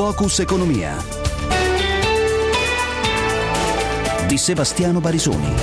Focus Economia di Sebastiano Barisoni.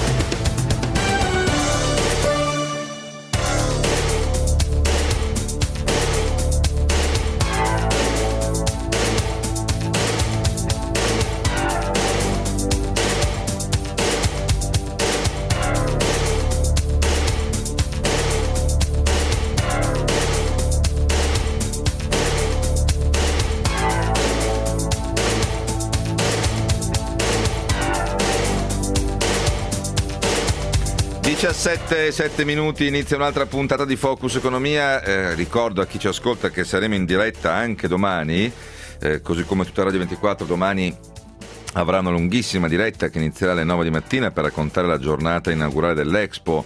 Sette minuti, inizia un'altra puntata di Focus Economia. Ricordo a chi ci ascolta che saremo in diretta anche domani, così come tutta Radio 24 domani avrà una lunghissima diretta che inizierà alle 9 di mattina per raccontare la giornata inaugurale dell'Expo.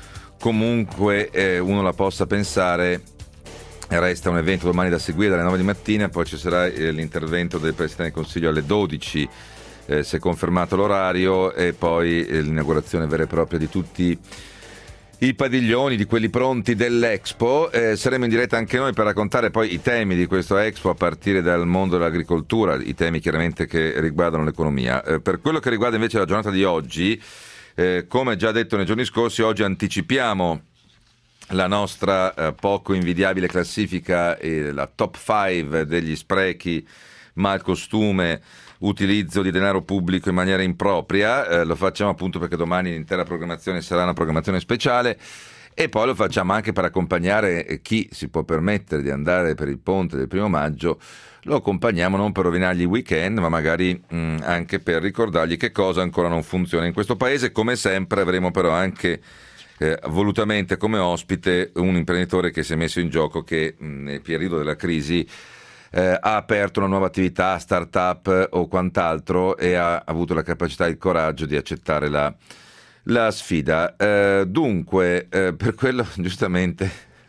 Comunque uno la possa pensare, resta un evento domani da seguire dalle 9 di mattina, poi ci sarà l'intervento del Presidente del Consiglio alle 12, si è confermato l'orario, e poi l'inaugurazione vera e propria di tutti i padiglioni, di quelli pronti dell'Expo. Saremo in diretta anche noi per raccontare poi i temi di questo Expo a partire dal mondo dell'agricoltura, i temi chiaramente che riguardano l'economia. Per quello che riguarda invece la giornata di oggi, come già detto nei giorni scorsi, oggi anticipiamo la nostra poco invidiabile classifica, la top 5 degli sprechi, malcostume, utilizzo di denaro pubblico in maniera impropria. Lo facciamo appunto perché domani l'intera programmazione sarà una programmazione speciale, e poi lo facciamo anche per accompagnare chi si può permettere di andare per il ponte del 1° maggio. Lo accompagniamo non per rovinargli il weekend, ma magari anche per ricordargli che cosa ancora non funziona in questo paese. Come sempre avremo però anche volutamente come ospite un imprenditore che si è messo in gioco, che nel periodo della crisi ha aperto una nuova attività, start-up o quant'altro, e ha avuto la capacità e il coraggio di accettare la sfida. Dunque, per quello giustamente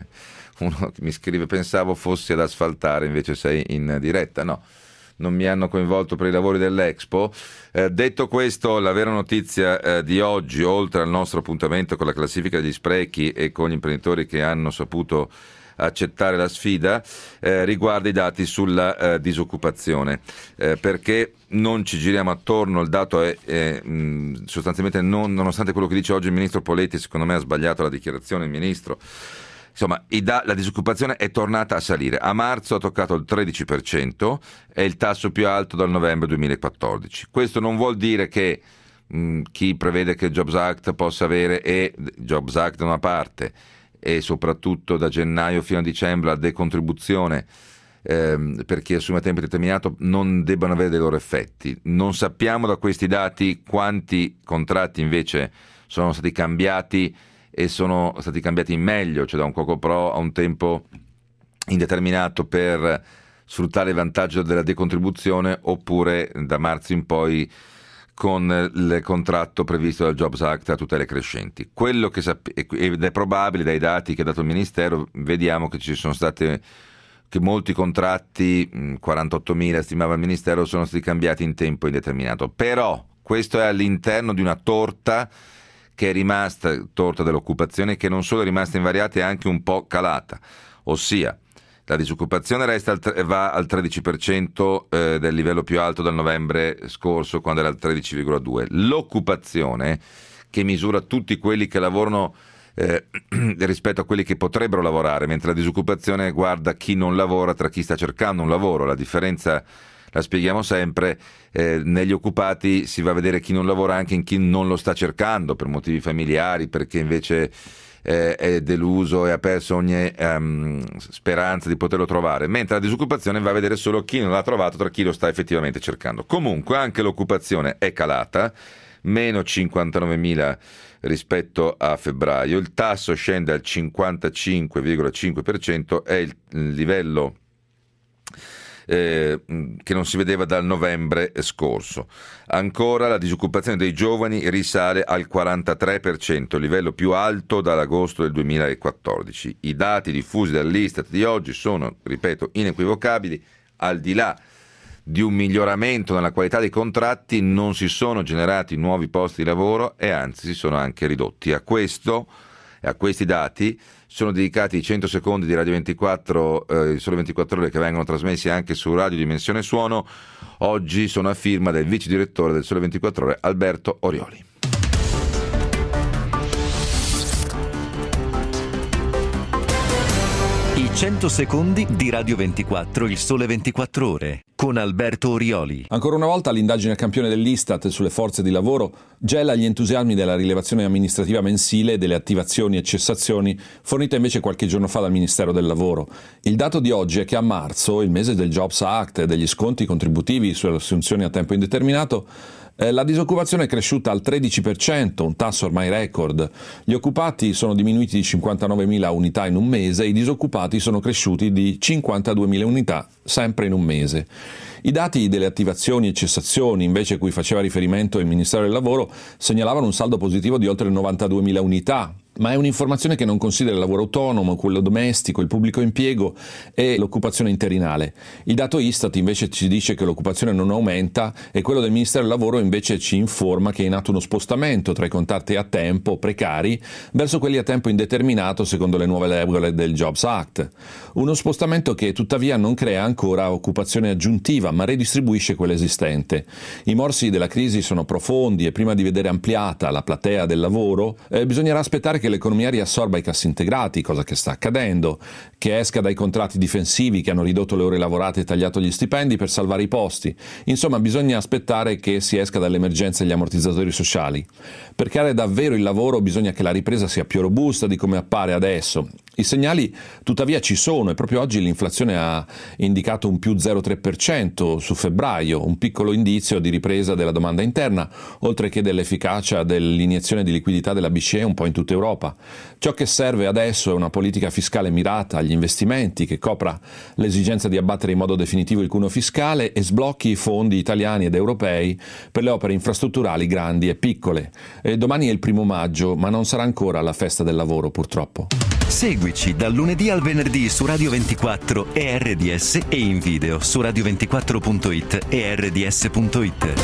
uno mi scrive: pensavo fossi ad asfaltare, invece sei in diretta. No, non mi hanno coinvolto per i lavori dell'Expo. Detto questo, la vera notizia di oggi, oltre al nostro appuntamento con la classifica degli sprechi e con gli imprenditori che hanno saputo accettare la sfida, riguarda i dati sulla disoccupazione, perché non ci giriamo attorno. Il dato è sostanzialmente, nonostante quello che dice oggi il ministro Poletti, secondo me ha sbagliato la dichiarazione il ministro. Insomma, la disoccupazione è tornata a salire. A marzo ha toccato il 13%, è il tasso più alto dal novembre 2014. Questo non vuol dire che chi prevede che il Jobs Act possa avere, e Jobs Act da una parte, e soprattutto da gennaio fino a dicembre la decontribuzione per chi assume a tempo determinato, non debbano avere dei loro effetti. Non sappiamo da questi dati quanti contratti invece sono stati cambiati, e sono stati cambiati in meglio, cioè da un Coco Pro a un tempo indeterminato per sfruttare il vantaggio della decontribuzione, oppure da marzo in poi con il contratto previsto dal Jobs Act a tutele crescenti. Quello che ed è probabile dai dati che ha dato il Ministero, vediamo che ci sono state, che molti contratti, 48.000 stimava il Ministero, sono stati cambiati in tempo indeterminato. Però questo è all'interno di una torta che è rimasta, torta dell'occupazione, che non solo è rimasta invariata, è anche un po' calata, ossia la disoccupazione va al 13% del livello più alto dal novembre scorso, quando era al 13,2%. L'occupazione, che misura tutti quelli che lavorano rispetto a quelli che potrebbero lavorare, mentre la disoccupazione guarda chi non lavora tra chi sta cercando un lavoro. La differenza la spieghiamo sempre: negli occupati si va a vedere chi non lavora anche in chi non lo sta cercando per motivi familiari, perché invece è deluso e ha perso ogni speranza di poterlo trovare, mentre la disoccupazione va a vedere solo chi non l'ha trovato tra chi lo sta effettivamente cercando. Comunque anche l'occupazione è calata, meno 59.000 rispetto a febbraio, il tasso scende al 55,5%, è il livello che non si vedeva dal novembre scorso. Ancora la disoccupazione dei giovani risale al 43%, il livello più alto dall'agosto del 2014. I dati diffusi dall'Istat di oggi sono, ripeto, inequivocabili. Al di là di un miglioramento nella qualità dei contratti, non si sono generati nuovi posti di lavoro, e anzi si sono anche ridotti. A questo E a questi dati sono dedicati i 100 secondi di Radio 24, il Sole 24 Ore, che vengono trasmessi anche su Radio Dimensione Suono. Oggi sono a firma del vice direttore del Sole 24 Ore, Alberto Orioli. I 100 secondi di Radio 24, il Sole 24 Ore, con Alberto Orioli. Ancora una volta l'indagine a campione dell'Istat sulle forze di lavoro gela gli entusiasmi della rilevazione amministrativa mensile delle attivazioni e cessazioni fornita invece qualche giorno fa dal Ministero del Lavoro. Il dato di oggi è che a marzo, il mese del Jobs Act e degli sconti contributivi sulle assunzioni a tempo indeterminato, la disoccupazione è cresciuta al 13%, un tasso ormai record. Gli occupati sono diminuiti di 59.000 unità in un mese, i disoccupati sono cresciuti di 52.000 unità sempre in un mese. I dati delle attivazioni e cessazioni, invece, a cui faceva riferimento il Ministero del Lavoro, segnalavano un saldo positivo di oltre 92.000 unità, ma è un'informazione che non considera il lavoro autonomo, quello domestico, il pubblico impiego e l'occupazione interinale. Il dato Istat invece ci dice che l'occupazione non aumenta e quello del Ministero del Lavoro invece ci informa che è in atto uno spostamento tra i contratti a tempo precari verso quelli a tempo indeterminato secondo le nuove regole del Jobs Act. Uno spostamento che tuttavia non crea ancora occupazione aggiuntiva, ma redistribuisce quella esistente. I morsi della crisi sono profondi e prima di vedere ampliata la platea del lavoro bisognerà aspettare che l'economia riassorba i cassintegrati, cosa che sta accadendo, che esca dai contratti difensivi che hanno ridotto le ore lavorate e tagliato gli stipendi per salvare i posti. Insomma, bisogna aspettare che si esca dall'emergenza e gli ammortizzatori sociali. Per creare davvero il lavoro bisogna che la ripresa sia più robusta di come appare adesso. I segnali tuttavia ci sono e proprio oggi l'inflazione ha indicato un più 0,3% su febbraio, un piccolo indizio di ripresa della domanda interna, oltre che dell'efficacia dell'iniezione di liquidità della BCE un po' in tutta Europa. Ciò che serve adesso è una politica fiscale mirata agli investimenti che copra l'esigenza di abbattere in modo definitivo il cuneo fiscale e sblocchi i fondi italiani ed europei per le opere infrastrutturali grandi e piccole. Domani è il 1° maggio, ma non sarà ancora la festa del lavoro, purtroppo. Seguici dal lunedì al venerdì su Radio 24 e RDS e in video su radio24.it e rds.it.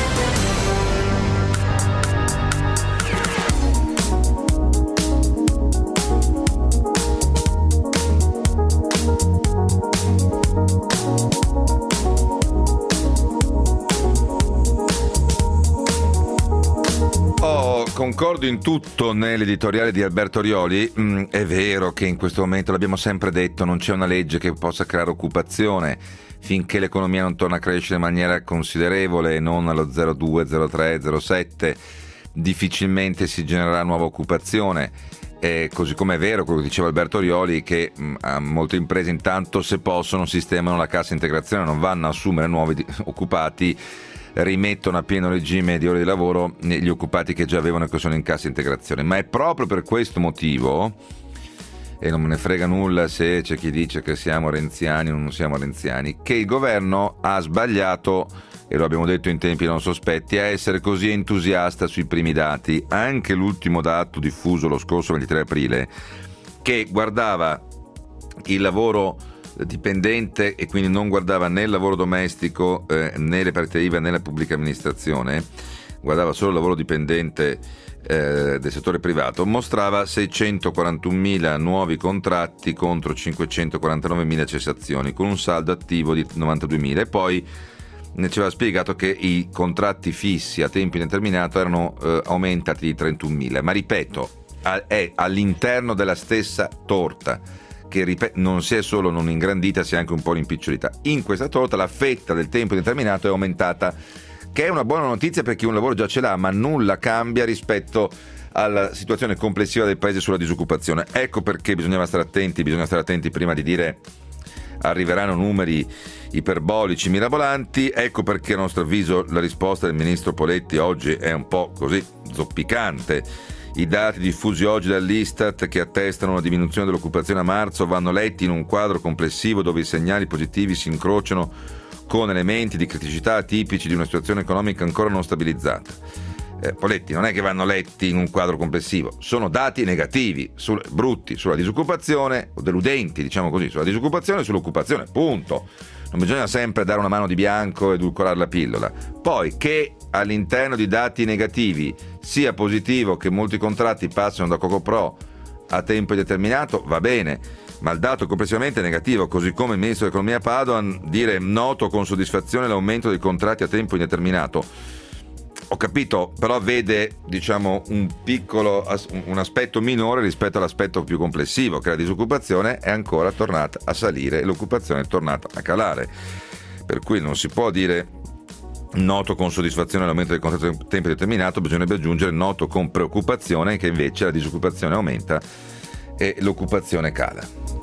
Concordo in tutto nell'editoriale di Alberto Orioli. È vero che in questo momento, l'abbiamo sempre detto, non c'è una legge che possa creare occupazione finché l'economia non torna a crescere in maniera considerevole, non allo 0,2, 0,3, 0,7, difficilmente si genererà nuova occupazione. Così come è vero quello che diceva Alberto Orioli, che molte imprese intanto, se possono, sistemano la cassa integrazione, non vanno a assumere nuovi occupati, rimettono a pieno regime di ore di lavoro gli occupati che già avevano e che sono in cassa integrazione. Ma è proprio per questo motivo, e non me ne frega nulla se c'è chi dice che siamo renziani o non siamo renziani, che il governo ha sbagliato, e lo abbiamo detto in tempi non sospetti, a essere così entusiasta sui primi dati. Anche l'ultimo dato diffuso lo scorso 23 aprile, che guardava il lavoro dipendente e quindi non guardava né il lavoro domestico né le partite IVA né la pubblica amministrazione, guardava solo il lavoro dipendente del settore privato, mostrava 641.000 nuovi contratti contro 549.000 cessazioni, con un saldo attivo di 92.000. E poi ne ci aveva spiegato che i contratti fissi a tempo indeterminato erano aumentati di 31.000, ma ripeto, è all'interno della stessa torta, che non si è solo non ingrandita, si è anche un po' rimpicciolita. In questa torta la fetta del tempo indeterminato è aumentata, che è una buona notizia per chi un lavoro già ce l'ha, ma nulla cambia rispetto alla situazione complessiva del paese sulla disoccupazione. Ecco perché bisogna stare attenti prima di dire arriveranno numeri iperbolici, mirabolanti. Ecco perché a nostro avviso la risposta del ministro Poletti oggi è un po' così zoppicante. I dati diffusi oggi dall'Istat, che attestano una diminuzione dell'occupazione a marzo, vanno letti in un quadro complessivo dove i segnali positivi si incrociano con elementi di criticità tipici di una situazione economica ancora non stabilizzata. Poletti, non è che vanno letti in un quadro complessivo, sono dati negativi, brutti, sulla disoccupazione, o deludenti, diciamo così, sulla disoccupazione e sull'occupazione, punto. Non bisogna sempre dare una mano di bianco e edulcorare la pillola. Poi, che all'interno di dati negativi sia positivo che molti contratti passano da Cocopro a tempo indeterminato va bene, ma il dato complessivamente è negativo, così come il ministro dell'economia Padoan dire noto con soddisfazione l'aumento dei contratti a tempo indeterminato. Ho capito, però vede, diciamo, un aspetto minore rispetto all'aspetto più complessivo, che la disoccupazione è ancora tornata a salire e l'occupazione è tornata a calare. Per cui non si può dire noto con soddisfazione l'aumento del contratto a tempo determinato, bisognerebbe aggiungere noto con preoccupazione che invece la disoccupazione aumenta e l'occupazione cala.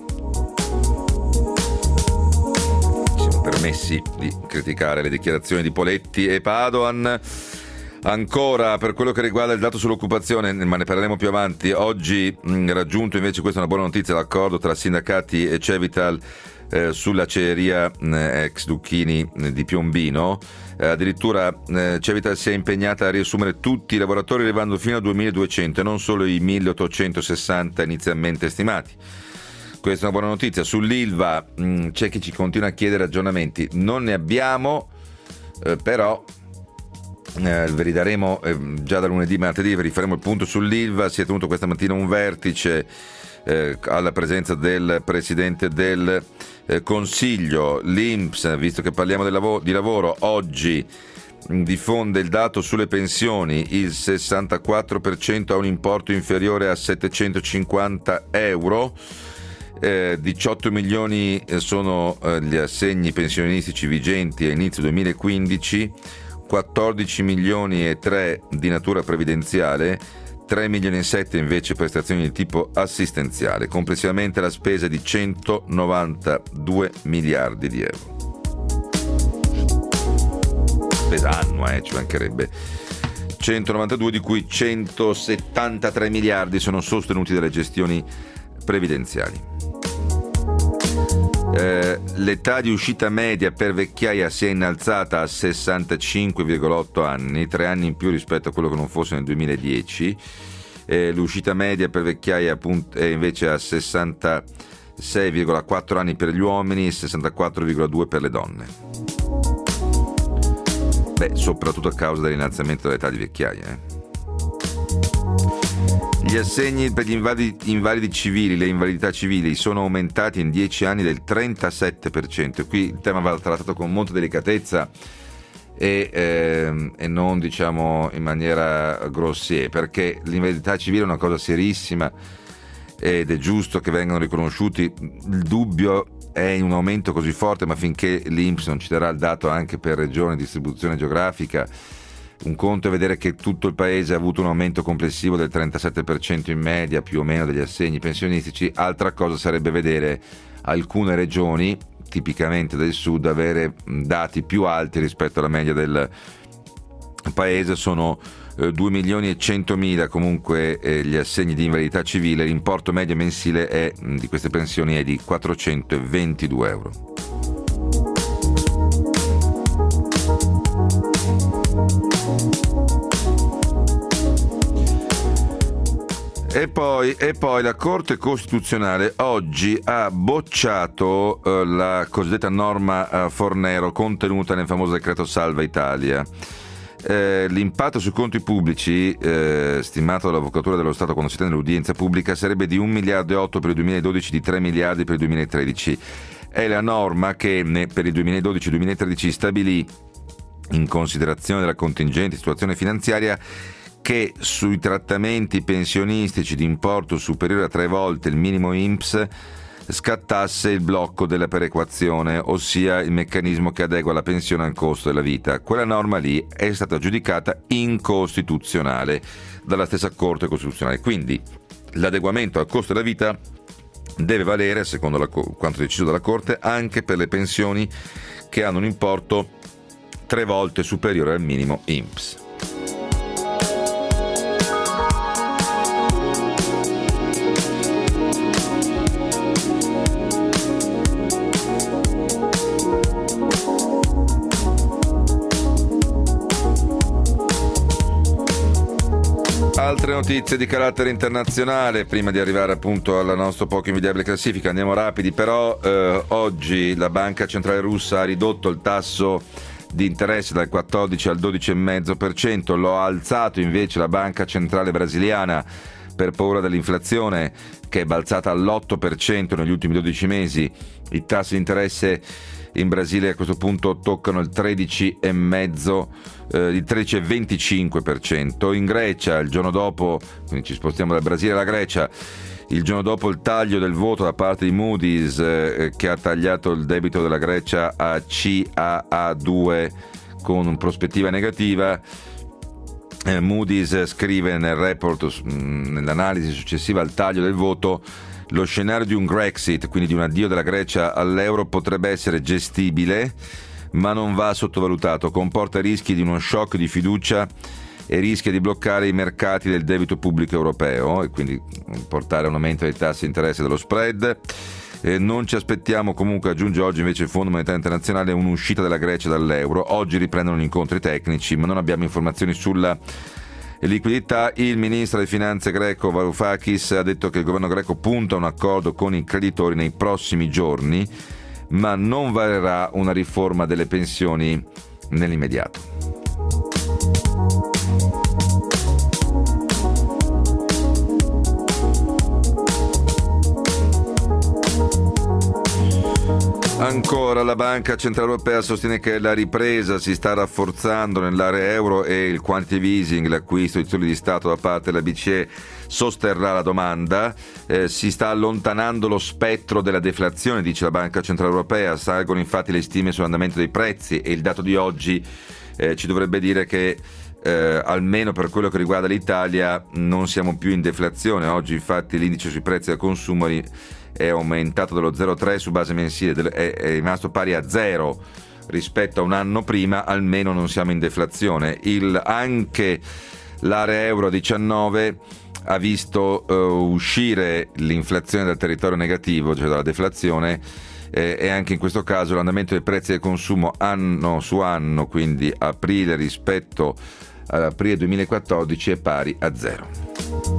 Ci siamo permessi di criticare le dichiarazioni di Poletti e Padoan. Ancora per quello che riguarda il dato sull'occupazione, ma ne parleremo più avanti, oggi raggiunto invece, questa è una buona notizia, l'accordo tra sindacati e Cevital sull'acciaieria ex Ducchini di Piombino. Addirittura Cevital si è impegnata a riassumere tutti i lavoratori arrivando fino a 2.200 e non solo i 1.860 inizialmente stimati. Questa è una buona notizia. Sull'Ilva c'è chi ci continua a chiedere aggiornamenti, non ne abbiamo, però ve li daremo già da lunedì, martedì, rifaremo il punto sull'Ilva. Si è tenuto questa mattina un vertice alla presenza del Presidente del Consiglio. L'INPS, visto che parliamo di lavoro, oggi diffonde il dato sulle pensioni. Il 64% ha un importo inferiore a 750 euro. 18 milioni sono gli assegni pensionistici vigenti a inizio 2015, 14 milioni e 3 di natura previdenziale, 3 milioni e 7 invece prestazioni di tipo assistenziale. Complessivamente la spesa è di 192 miliardi di euro. Spesa annua, ci mancherebbe. 192 di cui 173 miliardi sono sostenuti dalle gestioni previdenziali. L'età di uscita media per vecchiaia si è innalzata a 65,8 anni, 3 anni in più rispetto a quello che non fosse nel 2010. L'uscita media per vecchiaia appunto, è invece a 66,4 anni per gli uomini e 64,2 per le donne. Soprattutto a causa dell'innalzamento dell'età di vecchiaia. Gli assegni per gli invalidi civili, le invalidità civili, sono aumentati in 10 anni del 37%. Qui il tema va trattato con molta delicatezza e non, diciamo, in maniera grossier, perché l'invalidità civile è una cosa serissima ed è giusto che vengano riconosciuti. Il dubbio è in un aumento così forte, ma finché l'INPS non ci darà il dato anche per regione e distribuzione geografica. Un conto è vedere che tutto il paese ha avuto un aumento complessivo del 37% in media più o meno degli assegni pensionistici, altra cosa sarebbe vedere alcune regioni, tipicamente del sud, avere dati più alti rispetto alla media del paese. Sono 2 milioni e 100.000 comunque gli assegni di invalidità civile, l'importo medio mensile di queste pensioni è di 422 euro. E poi la Corte Costituzionale oggi ha bocciato la cosiddetta norma Fornero contenuta nel famoso decreto Salva Italia. L'impatto sui conti pubblici, stimato dall'Avvocatura dello Stato quando si tenne l'udienza pubblica, sarebbe di 1,8 miliardi per il 2012, di 3 miliardi per il 2013. È la norma che per il 2012-2013 stabilì, in considerazione della contingente situazione finanziaria, che sui trattamenti pensionistici di importo superiore a 3 volte il minimo INPS scattasse il blocco della perequazione, ossia il meccanismo che adegua la pensione al costo della vita. Quella norma lì è stata giudicata incostituzionale dalla stessa Corte Costituzionale. Quindi l'adeguamento al costo della vita deve valere, secondo quanto deciso dalla Corte, anche per le pensioni che hanno un importo 3 volte superiore al minimo INPS. Altre notizie di carattere internazionale prima di arrivare appunto alla nostra poco invidiabile classifica. Andiamo rapidi, però oggi la Banca Centrale Russa ha ridotto il tasso di interesse dal 14 al 12,5%, lo ha alzato invece la Banca Centrale Brasiliana per paura dell'inflazione che è balzata all'8% negli ultimi 12 mesi. I tassi di interesse in Brasile a questo punto toccano il 13,25%. In Grecia il giorno dopo, quindi ci spostiamo dal Brasile alla Grecia, il giorno dopo il taglio del voto da parte di Moody's che ha tagliato il debito della Grecia a CAA2 con prospettiva negativa. Moody's scrive nel report, nell'analisi successiva al taglio del voto: lo scenario di un Grexit, quindi di un addio della Grecia all'euro, potrebbe essere gestibile, ma non va sottovalutato. Comporta rischi di uno shock di fiducia e rischia di bloccare i mercati del debito pubblico europeo e quindi portare a un aumento dei tassi di interesse dello spread. Non ci aspettiamo comunque, aggiunge oggi invece il Fondo Monetario Internazionale, un'uscita della Grecia dall'euro. Oggi riprendono gli incontri tecnici, ma non abbiamo informazioni sulla liquidità. Il ministro delle finanze greco Varoufakis ha detto che il governo greco punta a un accordo con i creditori nei prossimi giorni, ma non varerà una riforma delle pensioni nell'immediato. Ancora la Banca Centrale Europea sostiene che la ripresa si sta rafforzando nell'area euro e il quantitative easing, l'acquisto di titoli di Stato da parte della BCE, sosterrà la domanda. Si sta allontanando lo spettro della deflazione, dice la Banca Centrale Europea. Salgono infatti le stime sull'andamento dei prezzi e il dato di oggi ci dovrebbe dire che almeno per quello che riguarda l'Italia non siamo più in deflazione. Oggi infatti l'indice sui prezzi al consumo è aumentato dello 0,3 su base mensile, è rimasto pari a 0 rispetto a un anno prima. Almeno non siamo in deflazione. Anche l'area euro 19 ha visto uscire l'inflazione dal territorio negativo, cioè dalla deflazione, e anche in questo caso l'andamento dei prezzi del consumo anno su anno, quindi aprile rispetto all'aprile 2014, è pari a 0.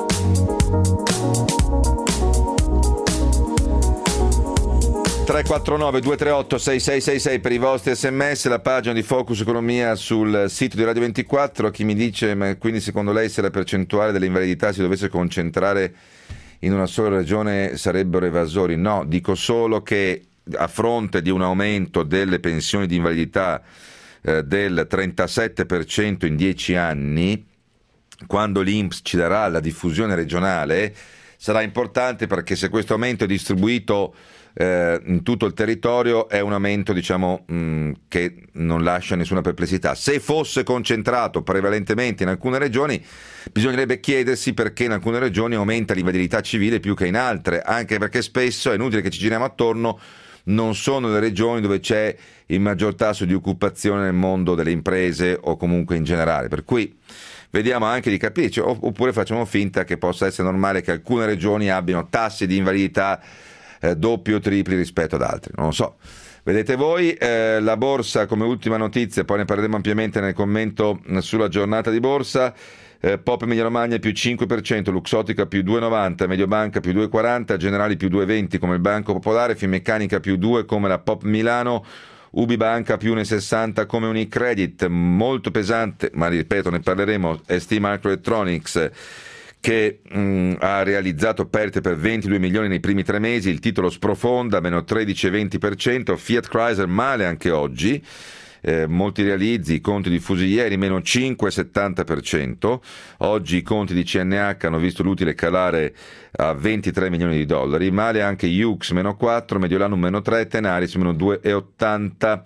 349-238-6666 per i vostri sms, la pagina di Focus Economia sul sito di Radio 24. Chi mi dice: ma quindi secondo lei se la percentuale delle invalidità si dovesse concentrare in una sola regione sarebbero evasori? No, dico solo che a fronte di un aumento delle pensioni di invalidità del 37% in 10 anni, quando l'INPS ci darà la diffusione regionale, sarà importante, perché se questo aumento è distribuito in tutto il territorio è un aumento, diciamo, che non lascia nessuna perplessità. Se fosse concentrato prevalentemente in alcune regioni, bisognerebbe chiedersi perché in alcune regioni aumenta l'invalidità civile più che in altre, anche perché spesso, è inutile che ci giriamo attorno, non sono le regioni dove c'è il maggior tasso di occupazione nel mondo delle imprese o comunque in generale, per cui vediamo anche di capirci, oppure facciamo finta che possa essere normale che alcune regioni abbiano tassi di invalidità doppi o tripli rispetto ad altri, non lo so, vedete voi. La borsa come ultima notizia, poi ne parleremo ampiamente nel commento sulla giornata di borsa. Pop Emilia Romagna più 5%, Luxottica più 2,90%, Mediobanca più 2,40%, Generali più 2,20% come il Banco Popolare, Finmeccanica più 2% come la Pop Milano, Ubibanca più 1,60% come Unicredit. Molto pesante, ma ripeto, ne parleremo, ST Microelectronics, che ha realizzato perdite per 22 milioni nei primi 3 mesi, il titolo sprofonda, meno 13,20%, Fiat Chrysler male anche oggi, molti realizzi, i conti diffusi ieri, meno 5,70%, oggi i conti di CNH hanno visto l'utile calare a 23 milioni di dollari, male anche Yux meno 4, Mediolanum meno 3, Tenaris meno 2,80%.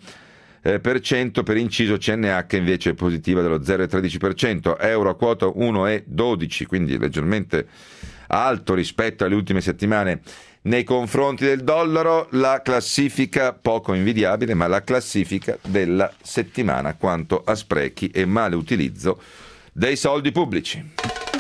Per inciso CNH invece è positiva dello 0,13%, euro a quota 1,12, quindi leggermente alto rispetto alle ultime settimane nei confronti del dollaro. La classifica, poco invidiabile, ma la classifica della settimana quanto a sprechi e male utilizzo dei soldi pubblici.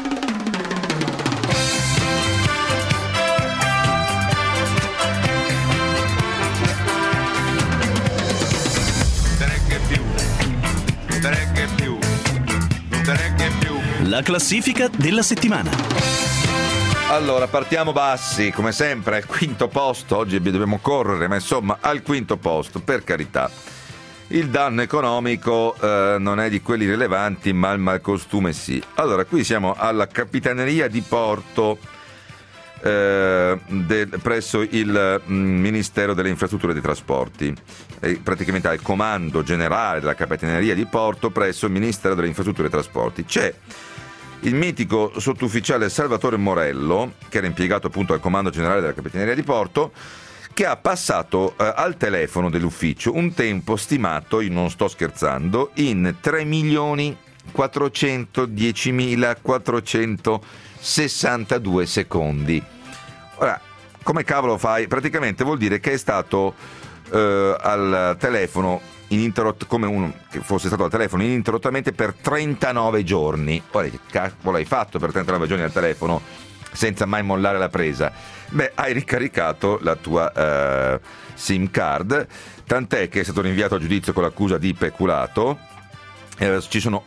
La classifica della settimana. Allora, partiamo bassi, come sempre, al quinto posto. Oggi dobbiamo correre, ma insomma, al quinto posto, per carità. il danno economico non è di quelli rilevanti, ma il malcostume sì. Allora, qui siamo alla Capitaneria di Porto presso il Ministero delle Infrastrutture e dei Trasporti, praticamente al comando generale della Capitaneria di Porto presso il Ministero delle Infrastrutture e dei Trasporti. C'è il mitico sottufficiale Salvatore Morello, che era impiegato appunto al comando generale della Capitaneria di Porto, che ha passato al telefono dell'ufficio un tempo stimato, io non sto scherzando, in 3.410.462 secondi. Ora, come cavolo fai? Praticamente vuol dire che è stato al telefono come uno che fosse stato al telefono ininterrottamente per 39 giorni. Ora, che cavolo hai fatto per 39 giorni al telefono senza mai mollare la presa? Beh, hai ricaricato la tua SIM card, tant'è che è stato rinviato a giudizio con l'accusa di peculato. Ci sono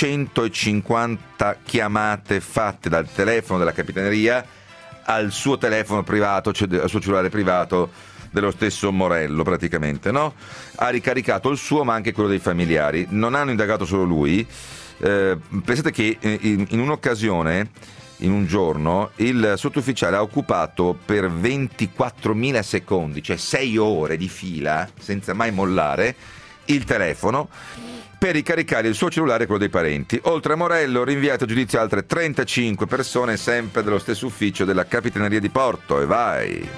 850 chiamate fatte dal telefono della Capitaneria al suo telefono privato, cioè al suo cellulare privato dello stesso Morello, praticamente, no? Ha ricaricato il suo, ma anche quello dei familiari. Non hanno indagato solo lui. Pensate che in un'occasione, in un giorno, il sottufficiale ha occupato per 24.000 secondi, cioè 6 ore di fila, senza mai mollare, il telefono per ricaricare il suo cellulare e quello dei parenti. Oltre a Morello, rinviato a giudizio altre 35 persone, sempre dello stesso ufficio della Capitaneria di Porto. E vai!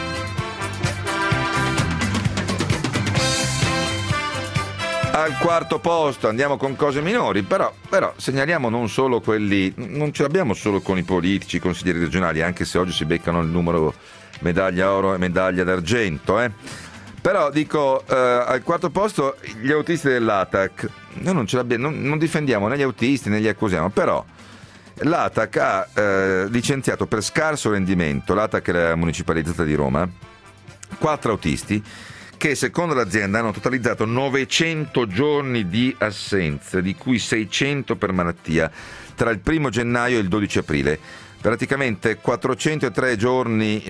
Al quarto posto andiamo con cose minori, però segnaliamo non solo quelli, non ce l'abbiamo solo con i politici, i consiglieri regionali, anche se oggi si beccano il numero medaglia oro e medaglia d'argento, Però dico, al quarto posto gli autisti dell'ATAC. Noi non ce l'abbiamo, non difendiamo né gli autisti né li accusiamo, però l'ATAC ha licenziato per scarso rendimento, l'ATAC è la municipalizzata di Roma, 4 autisti che secondo l'azienda hanno totalizzato 900 giorni di assenza, di cui 600 per malattia, tra il 1 gennaio e il 12 aprile. Praticamente 403 giorni,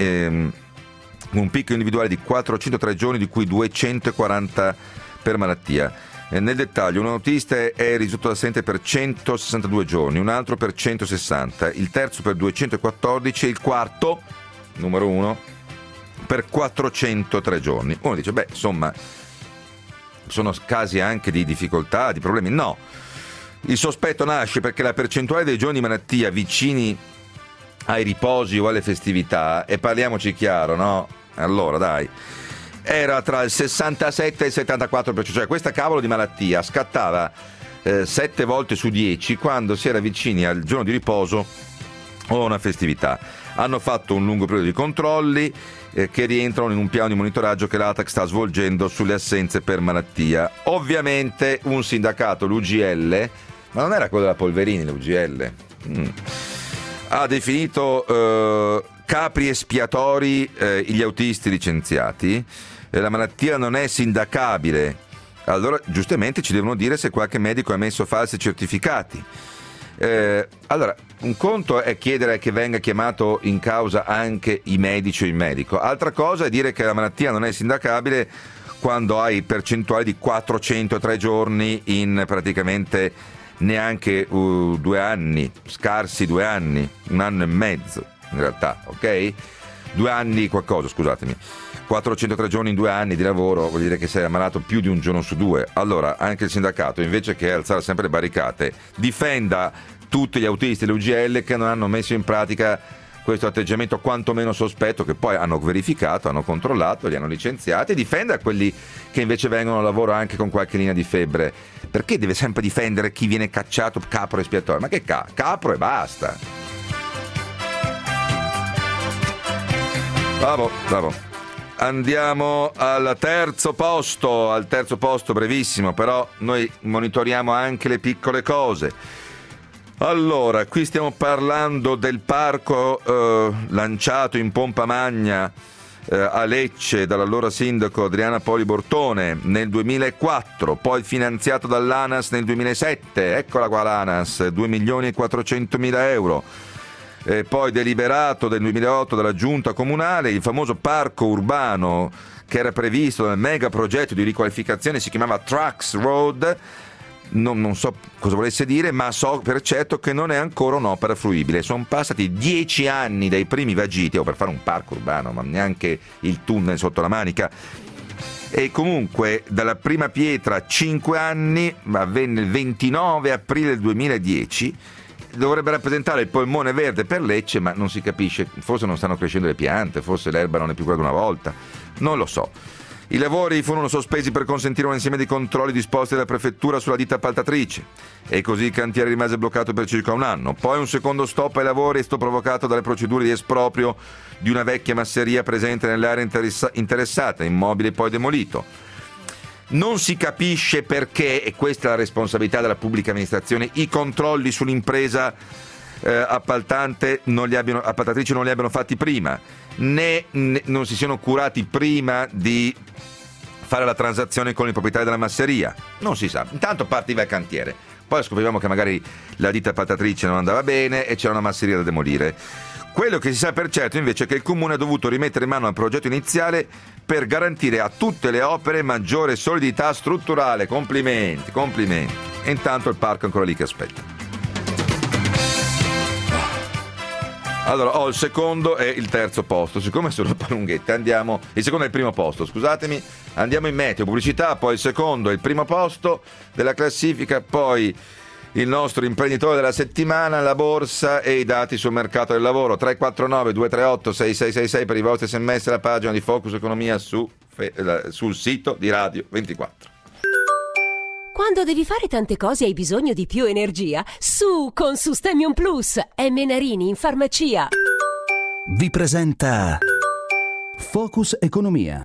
un picco individuale di 403 giorni, di cui 240 per malattia. Nel dettaglio, un autista è risultato assente per 162 giorni, un altro per 160, il terzo per 214 e il quarto, numero 1, per 403 giorni. Uno dice, beh, insomma, sono casi anche di difficoltà, di problemi. No, il sospetto nasce perché la percentuale dei giorni di malattia vicini ai riposi o alle festività, e parliamoci chiaro, no? Allora, dai, era tra il 67 e il 74%, cioè questa cavolo di malattia scattava 7 volte su 10 quando si era vicini al giorno di riposo o a una festività. Hanno fatto un lungo periodo di controlli che rientrano in un piano di monitoraggio che l'ATAC sta svolgendo sulle assenze per malattia. Ovviamente un sindacato, l'UGL, ma non era quello della Polverini, l'UGL, ha definito capri espiatori gli autisti licenziati. La malattia non è sindacabile. Allora, giustamente ci devono dire se qualche medico ha emesso falsi certificati. Allora, un conto è chiedere che venga chiamato in causa anche i medici o il medico, altra cosa è dire che la malattia non è sindacabile quando hai percentuali di 403 giorni in praticamente neanche 2 anni, scarsi 2 anni, 1 anno e mezzo in realtà, ok? 2 anni qualcosa, scusatemi. 403 giorni in 2 anni di lavoro vuol dire che sei ammalato più di un giorno su 2. Allora anche il sindacato, invece che alzare sempre le barricate, difenda tutti gli autisti dell'UGL che non hanno messo in pratica questo atteggiamento quantomeno sospetto, che poi hanno verificato, hanno controllato, li hanno licenziati, e difenda quelli che invece vengono a lavoro anche con qualche linea di febbre. Perché deve sempre difendere chi viene cacciato capro espiatorio? Ma che capro e basta. Bravo. Andiamo al terzo posto, brevissimo, però noi monitoriamo anche le piccole cose. Allora, qui stiamo parlando del parco lanciato in pompa magna a Lecce dall'allora sindaco Adriana Poli Bortone nel 2004, poi finanziato dall'ANAS nel 2007, eccola qua l'ANAS, 2.400.000 euro. poi deliberato del 2008 dalla giunta comunale, il famoso parco urbano che era previsto nel mega progetto di riqualificazione, si chiamava Trucks Road. Non so cosa volesse dire, ma so per certo che non è ancora un'opera fruibile. Sono passati 10 anni dai primi vagiti, per fare un parco urbano, ma neanche il tunnel sotto la Manica. E comunque dalla prima pietra 5 anni, avvenne il 29 aprile del 2010. Dovrebbe rappresentare il polmone verde per Lecce, ma non si capisce, forse non stanno crescendo le piante, forse l'erba non è più quella di una volta, non lo so. I lavori furono sospesi per consentire un insieme di controlli disposti dalla prefettura sulla ditta appaltatrice e così il cantiere rimase bloccato per circa un anno. Poi un secondo stop ai lavori è stato provocato dalle procedure di esproprio di una vecchia masseria presente nell'area interessata, immobile poi demolito. Non si capisce perché, e questa è la responsabilità della pubblica amministrazione, i controlli sull'impresa appaltatrice non li abbiano fatti prima, né non si siano curati prima di fare la transazione con il proprietario della masseria. Non si sa. Intanto partiva il cantiere, poi scoprivamo che magari la ditta appaltatrice non andava bene e c'era una masseria da demolire. Quello che si sa per certo invece è che il Comune ha dovuto rimettere in mano al progetto iniziale per garantire a tutte le opere maggiore solidità strutturale. Complimenti. E intanto il parco è ancora lì che aspetta. Allora, ho il secondo e il terzo posto. Siccome sono lunghette, andiamo. Il secondo è il primo posto, scusatemi. Andiamo in meteo, pubblicità, poi il secondo è il primo posto della classifica, poi il nostro imprenditore della settimana, la borsa e i dati sul mercato del lavoro. 349 238 6666 per i vostri sms e la pagina di Focus Economia sul sito di Radio 24. Quando devi fare tante cose e hai bisogno di più energia, su con Sustemium Plus e Menarini in farmacia. Vi presenta Focus Economia.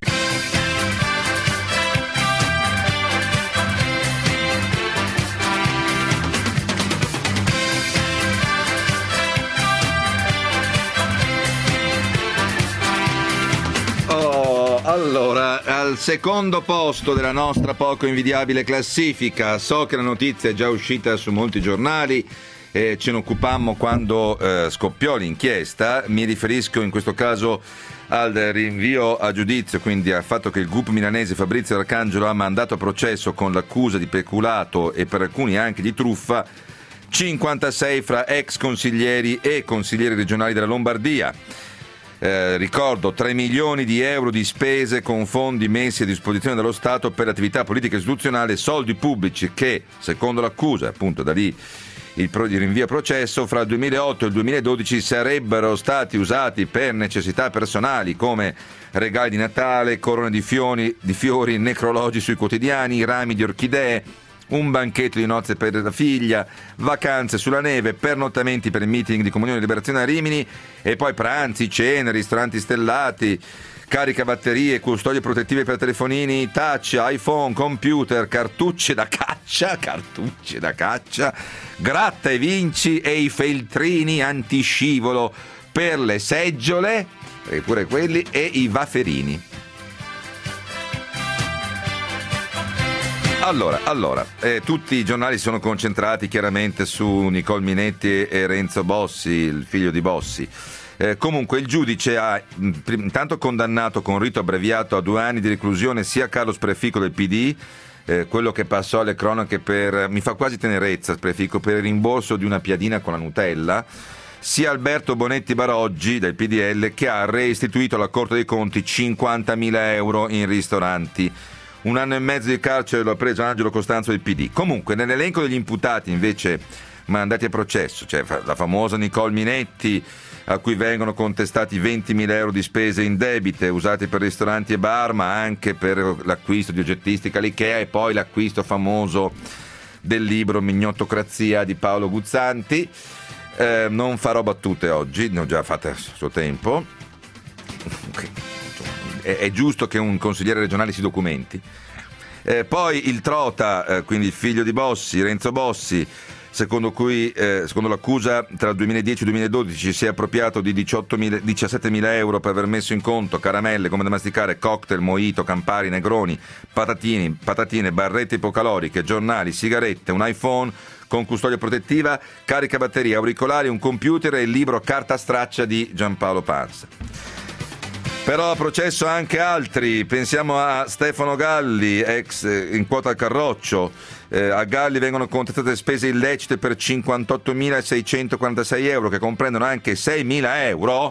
Allora, al secondo posto della nostra poco invidiabile classifica, so che la notizia è già uscita su molti giornali, ce ne occupammo quando scoppiò l'inchiesta, mi riferisco in questo caso al rinvio a giudizio, quindi al fatto che il GUP milanese Fabrizio Arcangelo ha mandato a processo con l'accusa di peculato e per alcuni anche di truffa 56 fra ex consiglieri e consiglieri regionali della Lombardia. Ricordo 3 milioni di euro di spese con fondi messi a disposizione dallo Stato per l'attività politica istituzionale, soldi pubblici che, secondo l'accusa, appunto da lì il rinvio a processo, fra il 2008 e il 2012 sarebbero stati usati per necessità personali come regali di Natale, corone di fiori, necrologi sui quotidiani, rami di orchidee, un banchetto di nozze per la figlia, vacanze sulla neve, pernottamenti per il meeting di Comunione e Liberazione a Rimini e poi pranzi, cene, ristoranti stellati, carica batterie, custodie protettive per telefonini, touch, iPhone, computer, cartucce da caccia, gratta e vinci e i feltrini antiscivolo per le seggiole, e pure quelli, e i waferini. Allora, tutti i giornali sono concentrati chiaramente su Nicole Minetti e Renzo Bossi, il figlio di Bossi. Comunque il giudice ha intanto condannato con rito abbreviato a 2 anni di reclusione sia Carlo Sprefico del PD, quello che passò alle cronache mi fa quasi tenerezza Sprefico, per il rimborso di una piadina con la Nutella, sia Alberto Bonetti Baroggi del PDL, che ha reistituito alla Corte dei Conti 50.000 euro in ristoranti. 1 anno e mezzo di carcere lo ha preso Angelo Costanzo del PD. Comunque nell'elenco degli imputati invece mandati a processo c'è la famosa Nicole Minetti, a cui vengono contestati 20.000 euro di spese indebite usate per ristoranti e bar, ma anche per l'acquisto di oggettistica all'Ikea e poi l'acquisto famoso del libro Mignottocrazia di Paolo Guzzanti. Non farò battute oggi, ne ho già fatte a suo tempo. È giusto che un consigliere regionale si documenti. Poi il Trota, quindi il figlio di Bossi, Renzo Bossi, secondo l'accusa tra il 2010 e il 2012 si è appropriato di 17.000 euro per aver messo in conto caramelle, come da masticare, cocktail, mojito, Campari, Negroni, patatine, barrette ipocaloriche, giornali, sigarette, un iPhone con custodia protettiva, caricabatterie, auricolari, un computer e il libro Carta straccia di Giampaolo Pansa. Però a processo anche altri, pensiamo a Stefano Galli, ex in quota al Carroccio. A Galli vengono contestate spese illecite per 58.646 euro, che comprendono anche 6.000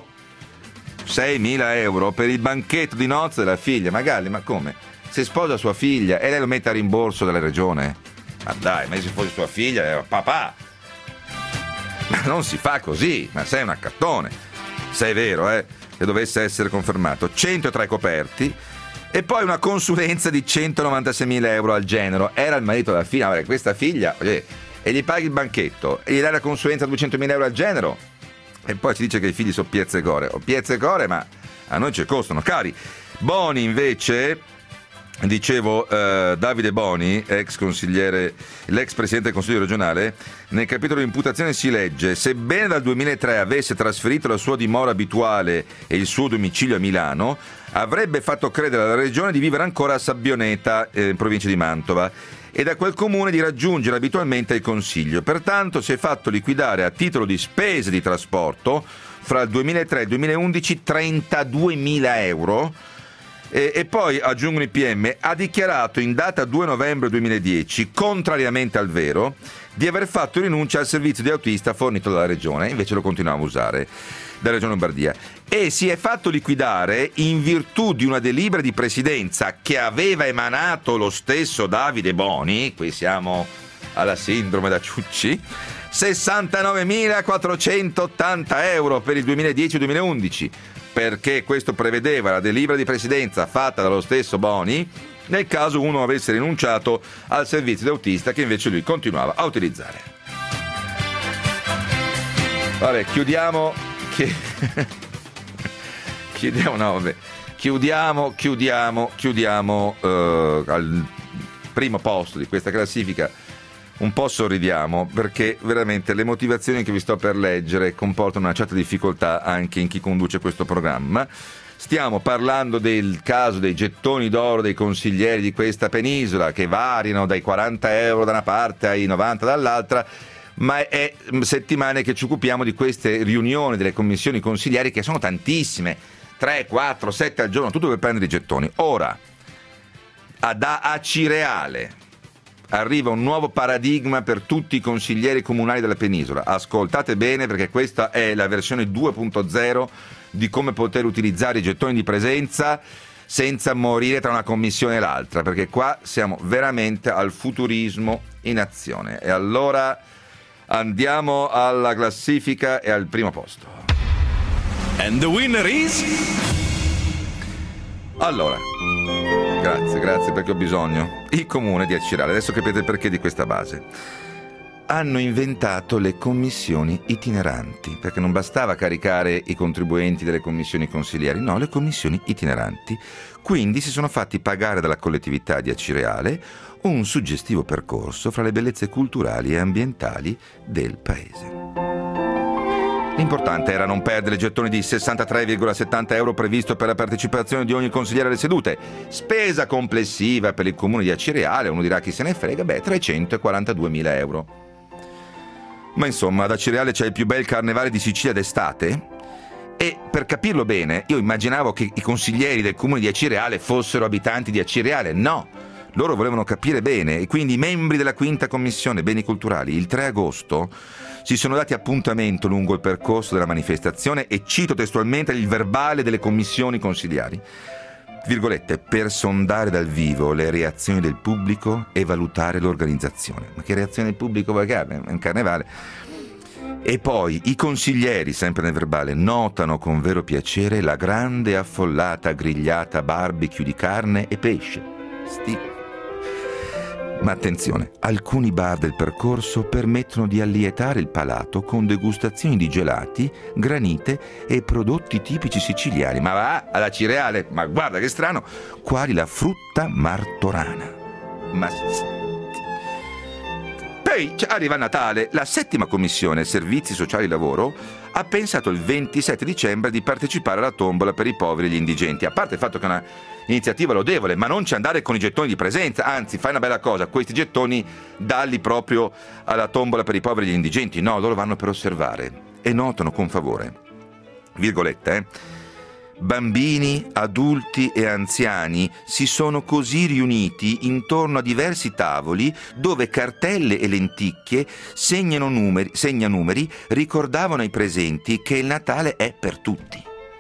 euro per il banchetto di nozze della figlia. Ma Galli, ma come? Se sposa sua figlia e lei lo mette a rimborso della regione? Ma dai, ma se fosse sua figlia, papà! Ma non si fa così, ma sei un accattone. Se è vero, che dovesse essere confermato. 103 coperti e poi una consulenza di 196.000 euro al genero. Era il marito della figlia, questa figlia, e gli paghi il banchetto e gli dai la consulenza di 200.000 euro al genero, e poi ci dice che i figli sono piezze e core, ma a noi ci costano cari. Boni invece, dicevo, Davide Boni, l'ex presidente del Consiglio regionale, nel capitolo di imputazione si legge: sebbene dal 2003 avesse trasferito la sua dimora abituale e il suo domicilio a Milano, avrebbe fatto credere alla regione di vivere ancora a Sabbioneta, in provincia di Mantova, e da quel comune di raggiungere abitualmente il Consiglio. Pertanto si è fatto liquidare a titolo di spese di trasporto fra il 2003 e il 2011 32.000 euro. E poi, aggiungono i PM, ha dichiarato in data 2 novembre 2010, contrariamente al vero, di aver fatto rinuncia al servizio di autista fornito dalla regione, invece lo continuava a usare, dalla regione Lombardia, e si è fatto liquidare in virtù di una delibera di presidenza che aveva emanato lo stesso Davide Boni, qui siamo alla sindrome da Ciucci, 69.480 euro per il 2010-2011, perché questo prevedeva la delibera di presidenza fatta dallo stesso Boni nel caso uno avesse rinunciato al servizio di autista che invece lui continuava a utilizzare. Vabbè, chiudiamo al primo posto di questa classifica. Un po' sorridiamo perché veramente le motivazioni che vi sto per leggere comportano una certa difficoltà anche in chi conduce questo programma. Stiamo parlando del caso dei gettoni d'oro dei consiglieri di questa penisola, che variano dai 40 euro da una parte ai 90 dall'altra, ma è settimane che ci occupiamo di queste riunioni delle commissioni consigliari, che sono tantissime, 3, 4, 7 al giorno, tutto per prendere i gettoni. Ora, da Acireale arriva un nuovo paradigma per tutti i consiglieri comunali della penisola. Ascoltate bene, perché questa è la versione 2.0 di come poter utilizzare i gettoni di presenza senza morire tra una commissione e l'altra, perché qua siamo veramente al futurismo in azione. E allora andiamo alla classifica e al primo posto. And the winner is... Allora, grazie perché ho bisogno. Il comune di Acireale, adesso capite il perché di questa base. Hanno inventato le commissioni itineranti, perché non bastava caricare i contribuenti delle commissioni consigliari, no, le commissioni itineranti. Quindi si sono fatti pagare dalla collettività di Acireale un suggestivo percorso fra le bellezze culturali e ambientali del paese. L'importante era non perdere i gettoni di 63,70 euro previsto per la partecipazione di ogni consigliere alle sedute. Spesa complessiva per il comune di Acireale, uno dirà chi se ne frega, 342.000 euro. Ma insomma, ad Acireale c'è il più bel carnevale di Sicilia d'estate, e per capirlo bene io immaginavo che i consiglieri del comune di Acireale fossero abitanti di Acireale. No, loro volevano capire bene, e quindi i membri della quinta commissione beni culturali il 3 agosto si sono dati appuntamento lungo il percorso della manifestazione, e cito testualmente il verbale delle commissioni consigliari, virgolette, per sondare dal vivo le reazioni del pubblico e valutare l'organizzazione. Ma che reazione del pubblico vuoi che abbia? È un carnevale. E poi i consiglieri, sempre nel verbale, notano con vero piacere la grande affollata grigliata barbecue di carne e pesce. Ma attenzione, alcuni bar del percorso permettono di allietare il palato con degustazioni di gelati, granite e prodotti tipici siciliani. Ma va, alla Acireale, ma guarda che strano, quali la frutta martorana. Ma Poi arriva Natale, la 7ª commissione Servizi Sociali e Lavoro ha pensato il 27 dicembre di partecipare alla tombola per i poveri e gli indigenti. A parte il fatto che è una iniziativa lodevole, ma non ci andare con i gettoni di presenza, anzi fai una bella cosa, questi gettoni dalli proprio alla tombola per i poveri e gli indigenti. No, loro vanno per osservare e notano con favore, virgolette, bambini, adulti e anziani si sono così riuniti intorno a diversi tavoli dove cartelle e lenticchie segnanumeri ricordavano ai presenti che il Natale è per tutti.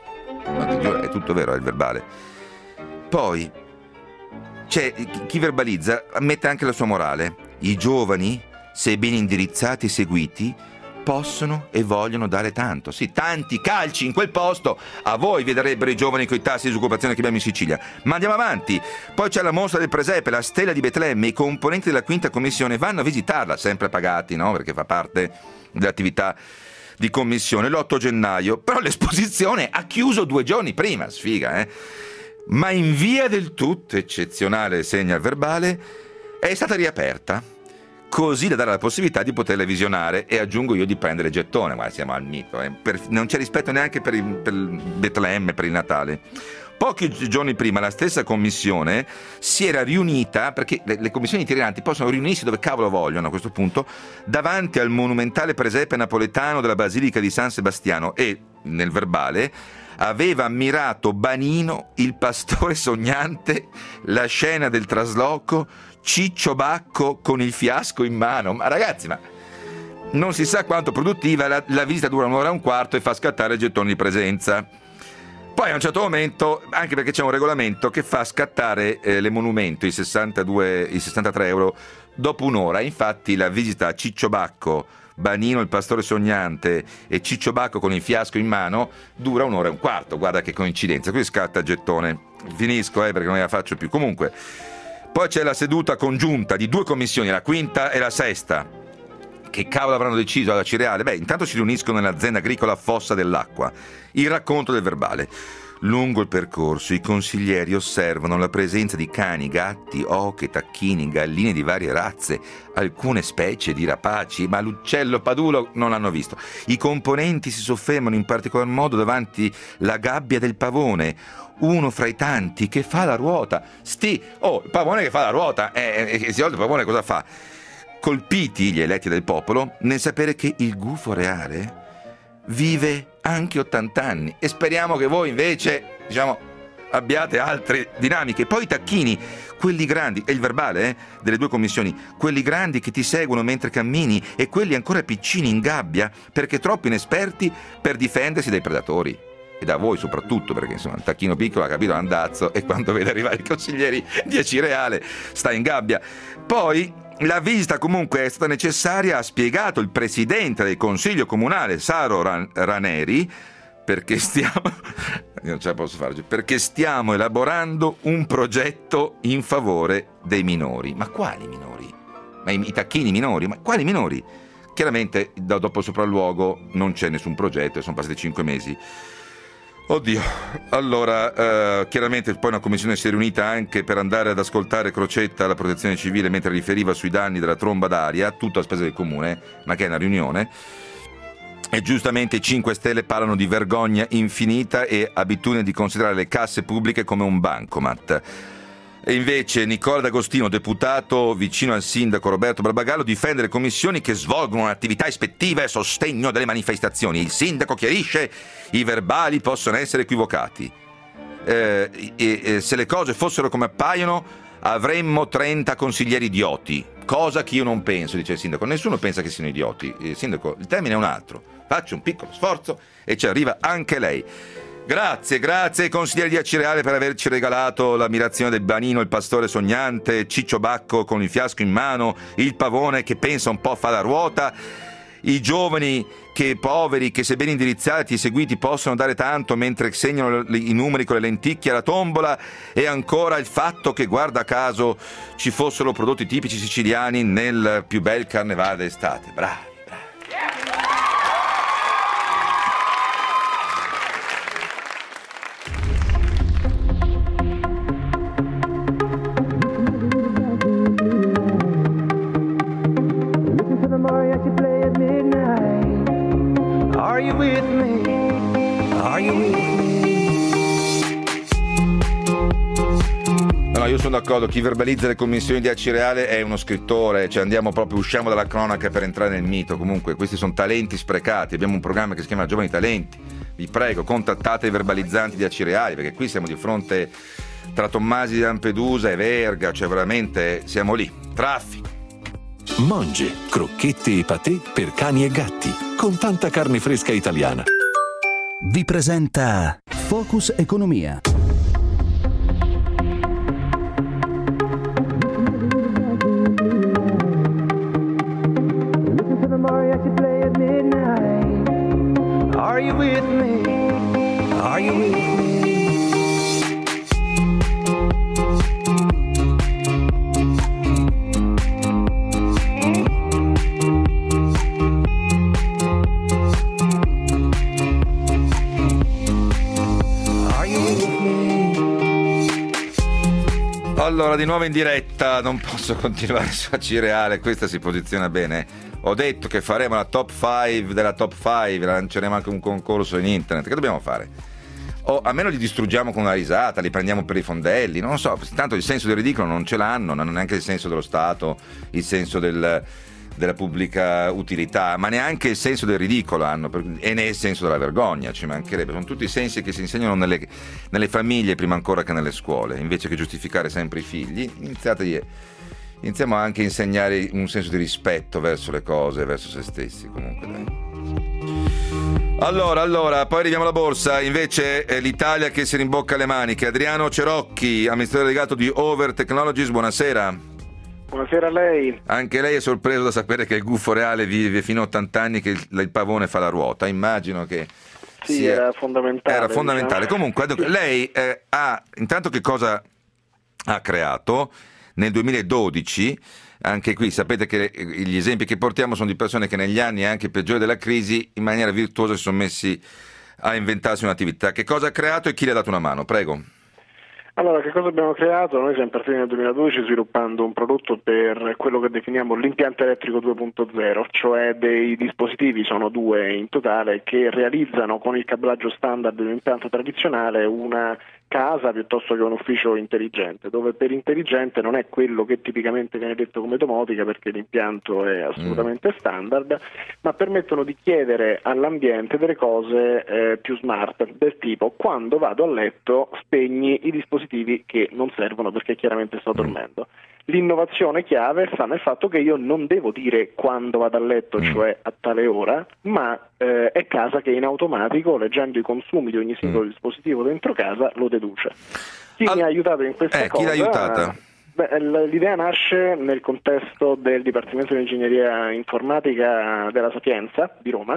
È tutto vero, è il verbale. Poi c'è chi verbalizza, mette anche la sua morale. I giovani, se ben indirizzati e seguiti, possono e vogliono dare tanto. Sì, tanti calci in quel posto a voi vi darebbero i giovani coi tassi di disoccupazione che abbiamo in Sicilia. Ma andiamo avanti. Poi c'è la mostra del presepe, la stella di Betlemme. I componenti della 5ª commissione vanno a visitarla, sempre pagati, no? Perché fa parte dell'attività di commissione, l'8 gennaio. Però l'esposizione ha chiuso 2 giorni prima, sfiga, Ma in via del tutto eccezionale, segna il verbale, è stata riaperta, così da dare la possibilità di poterle visionare, e aggiungo io di prendere gettone. Ma siamo al mito, non c'è rispetto neanche per Betlemme, per il Natale. Pochi giorni prima la stessa commissione si era riunita, perché le commissioni itineranti possono riunirsi dove cavolo vogliono a questo punto, davanti al monumentale presepe napoletano della Basilica di San Sebastiano, e nel verbale aveva ammirato Banino, il pastore sognante, la scena del trasloco, Ciccio Bacco con il fiasco in mano. Ma ragazzi, ma non si sa quanto produttiva, la visita dura 1 ora e un quarto e fa scattare gettoni di presenza. Poi a un certo momento, anche perché c'è un regolamento che fa scattare l'emolumento, i 63 euro, dopo 1 ora. Infatti la visita a Ciccio Bacco, Banino il pastore sognante e Ciccio Bacco con il fiasco in mano dura 1 ora e un quarto. Guarda che coincidenza, qui scatta il gettone. Finisco perché non la faccio più. Comunque poi c'è la seduta congiunta di 2 commissioni, la 5ª e la 6ª. Che cavolo avranno deciso alla Cireale? Intanto si riuniscono nell'azienda agricola Fossa dell'Acqua. Il racconto del verbale. Lungo il percorso i consiglieri osservano la presenza di cani, gatti, oche, tacchini, galline di varie razze, alcune specie di rapaci, ma l'uccello padulo non l'hanno visto. I componenti si soffermano in particolar modo davanti la gabbia del pavone, uno fra i tanti che fa la ruota. Il pavone che fa la ruota, si volta il pavone cosa fa? Colpiti gli eletti del popolo nel sapere che il gufo reale vive anche 80 anni, e speriamo che voi invece abbiate altre dinamiche. Poi i tacchini, quelli grandi, è il verbale delle 2 commissioni, quelli grandi che ti seguono mentre cammini e quelli ancora piccini in gabbia perché troppo inesperti per difendersi dai predatori. E da voi soprattutto, perché insomma il tacchino piccolo ha capito l'andazzo e quando vede arrivare i consiglieri di Acireale sta in gabbia. Poi la visita comunque è stata necessaria, ha spiegato il presidente del consiglio comunale Saro Raneri, perché non ce la posso fare, perché stiamo elaborando un progetto in favore dei minori. Ma quali minori? Ma i tacchini minori? Ma quali minori? Chiaramente dopo il sopralluogo non c'è nessun progetto e sono passati 5 mesi. Oddio, allora chiaramente poi una commissione si è riunita anche per andare ad ascoltare Crocetta alla Protezione Civile mentre riferiva sui danni della tromba d'aria, tutto a spese del comune, ma che è una riunione. E giustamente i 5 Stelle parlano di vergogna infinita e abitudine di considerare le casse pubbliche come un bancomat. E invece Nicola D'Agostino, deputato vicino al sindaco Roberto Barbagallo, difende le commissioni che svolgono un'attività ispettiva e a sostegno delle manifestazioni. Il sindaco chiarisce: i verbali possono essere equivocati. Se le cose fossero come appaiono avremmo 30 consiglieri idioti, cosa che io non penso, dice il sindaco. Nessuno pensa che siano idioti. Il sindaco, il termine è un altro. Faccio un piccolo sforzo e ci arriva anche lei. Grazie ai consiglieri di Acireale per averci regalato l'ammirazione del Banino, il pastore sognante, Ciccio Bacco con il fiasco in mano, il pavone che pensa un po' fa la ruota, i giovani poveri che se ben indirizzati e seguiti possono dare tanto mentre segnano i numeri con le lenticchie alla tombola, e ancora il fatto che guarda caso ci fossero prodotti tipici siciliani nel più bel carnevale d'estate. Bravi. io sono d'accordo, chi verbalizza le commissioni di Acireale è uno scrittore, cioè usciamo dalla cronaca per entrare nel mito. Comunque questi sono talenti sprecati, abbiamo un programma che si chiama Giovani Talenti, vi prego contattate i verbalizzanti di Acireale, perché qui siamo di fronte tra Tommasi di Lampedusa e Verga, cioè veramente siamo lì, traffico. Monge, crocchette e patè per cani e gatti, con tanta carne fresca italiana. Vi presenta Focus Economia. Are you with me? Are you with me? Allora, di nuovo in diretta, non posso continuare su Acireale, questa si posiziona bene. Ho detto che faremo la top 5 della top 5, lanceremo anche un concorso in internet. Che dobbiamo fare? O almeno li distruggiamo con una risata, li prendiamo per i fondelli, non lo so, tanto il senso del ridicolo non ce l'hanno, non neanche il senso dello Stato, il senso della pubblica utilità, ma neanche il senso del ridicolo hanno, e né il senso della vergogna, ci mancherebbe. Sono tutti sensi che si insegnano nelle famiglie prima ancora che nelle scuole, invece che giustificare sempre i figli. Iniziamo anche a insegnare un senso di rispetto verso le cose, verso se stessi. Comunque dai. Allora, poi arriviamo alla borsa, invece l'Italia che si rimbocca le maniche. Adriano Cerocchi, amministratore delegato di Over Technologies, buonasera. Buonasera a lei. Anche lei è sorpreso da sapere che il gufo reale vive fino a 80 anni, che il pavone fa la ruota. Immagino che sì, era fondamentale. Diciamo. Comunque, lei intanto che cosa ha creato nel 2012? Anche qui sapete che gli esempi che portiamo sono di persone che negli anni anche peggiori della crisi in maniera virtuosa si sono messi a inventarsi un'attività. Che cosa ha creato e chi le ha dato una mano? Prego. Allora, che cosa abbiamo creato? Noi siamo partiti nel 2012 sviluppando un prodotto per quello che definiamo l'impianto elettrico 2.0, cioè dei dispositivi, sono 2 in totale, che realizzano con il cablaggio standard di un impianto tradizionale una casa piuttosto che un ufficio intelligente, dove per intelligente non è quello che tipicamente viene detto come domotica, perché l'impianto è assolutamente standard, ma permettono di chiedere all'ambiente delle cose più smart, del tipo: quando vado a letto spegni i dispositivi che non servono perché chiaramente sto dormendo. L'innovazione chiave sta nel fatto che io non devo dire quando vado a letto, cioè a tale ora, ma è casa che in automatico, leggendo i consumi di ogni singolo dispositivo dentro casa, lo deduce. Chi mi ha aiutato in questa cosa? Chi l'ha aiutata? L'idea nasce nel contesto del Dipartimento di Ingegneria Informatica della Sapienza di Roma,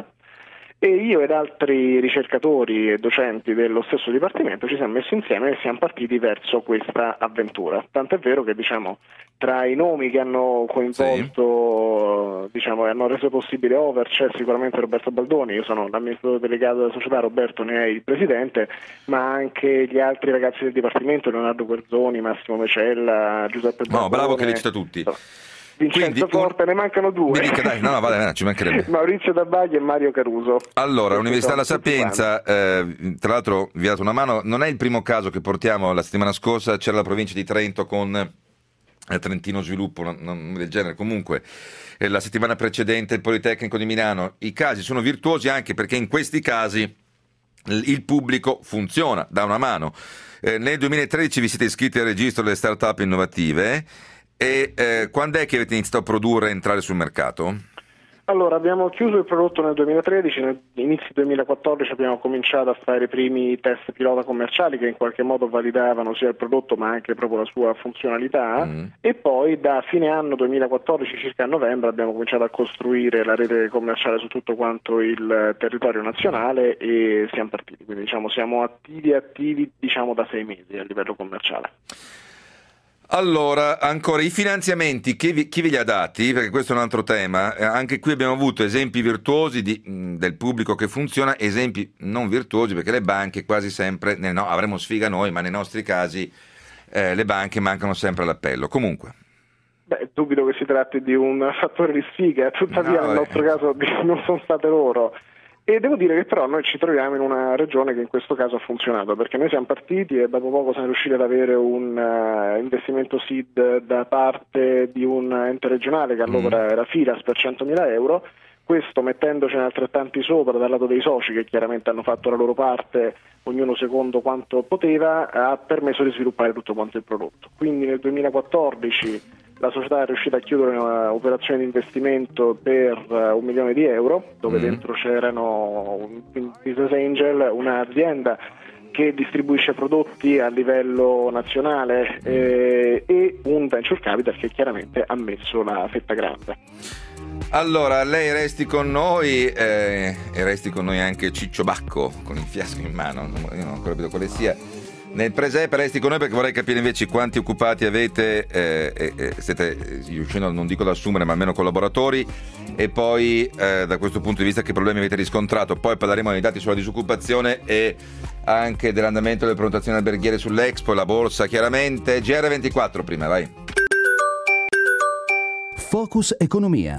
e io ed altri ricercatori e docenti dello stesso dipartimento ci siamo messi insieme e siamo partiti verso questa avventura. Tant'è vero che, diciamo, tra i nomi che hanno coinvolto, diciamo, e hanno reso possibile Over, c'è sicuramente Roberto Baldoni. Io sono l'amministratore delegato della società, Roberto ne è il presidente, ma anche gli altri ragazzi del dipartimento: Leonardo Guerzoni, Massimo Mecella, Giuseppe Baldoni. No, bravo che li cita tutti. Vincenzo Forte, ne mancano 2. Mi dica, dai, no, ci mancherebbe. Maurizio Dabaglia e Mario Caruso. Allora, l'Università della Sapienza, tra l'altro vi ha dato una mano. Non è il primo caso che portiamo. La settimana scorsa c'era la provincia di Trento con Trentino Sviluppo, del genere. Comunque la settimana precedente il Politecnico di Milano. I casi sono virtuosi anche perché in questi casi il pubblico funziona, dà una mano. Nel 2013 vi siete iscritti al registro delle start-up innovative. E quando è che avete iniziato a produrre e entrare sul mercato? Allora, abbiamo chiuso il prodotto nel 2013, inizio 2014 abbiamo cominciato a fare i primi test pilota commerciali che in qualche modo validavano sia il prodotto ma anche proprio la sua funzionalità, e poi da fine anno 2014, circa a novembre, abbiamo cominciato a costruire la rete commerciale su tutto quanto il territorio nazionale e siamo partiti, quindi diciamo siamo attivi diciamo da 6 mesi a livello commerciale. Allora, ancora i finanziamenti, chi ve li ha dati? Perché questo è un altro tema. Anche qui abbiamo avuto esempi virtuosi del pubblico che funziona, esempi non virtuosi, perché le banche quasi sempre, avremo sfiga noi, ma nei nostri casi le banche mancano sempre all'appello. Comunque. Dubito che si tratti di un fattore di sfiga, tuttavia nel nostro caso non sono state loro. E devo dire che però noi ci troviamo in una regione che in questo caso ha funzionato, perché noi siamo partiti e dopo poco siamo riusciti ad avere un investimento SID da parte di un ente regionale che allora era Firas per 100.000 euro, questo mettendocene altrettanti sopra dal lato dei soci che chiaramente hanno fatto la loro parte, ognuno secondo quanto poteva, ha permesso di sviluppare tutto quanto il prodotto. Quindi nel 2014 la società è riuscita a chiudere un'operazione di investimento per 1 milione di euro, dove dentro c'erano un business angel, un'azienda che distribuisce prodotti a livello nazionale e un venture capital che chiaramente ha messo la fetta grande. Allora, lei resti con noi e resti con noi anche Ciccio Bacco con il fiasco in mano, io non ho ancora capito quale sia. Nel presepe resti con noi perché vorrei capire invece quanti occupati avete, siete riuscendo, non dico ad assumere, ma almeno collaboratori, e poi da questo punto di vista che problemi avete riscontrato. Poi parleremo dei dati sulla disoccupazione e anche dell'andamento delle prenotazioni alberghiere sull'Expo e la borsa, chiaramente. GR24 prima, vai. Focus Economia.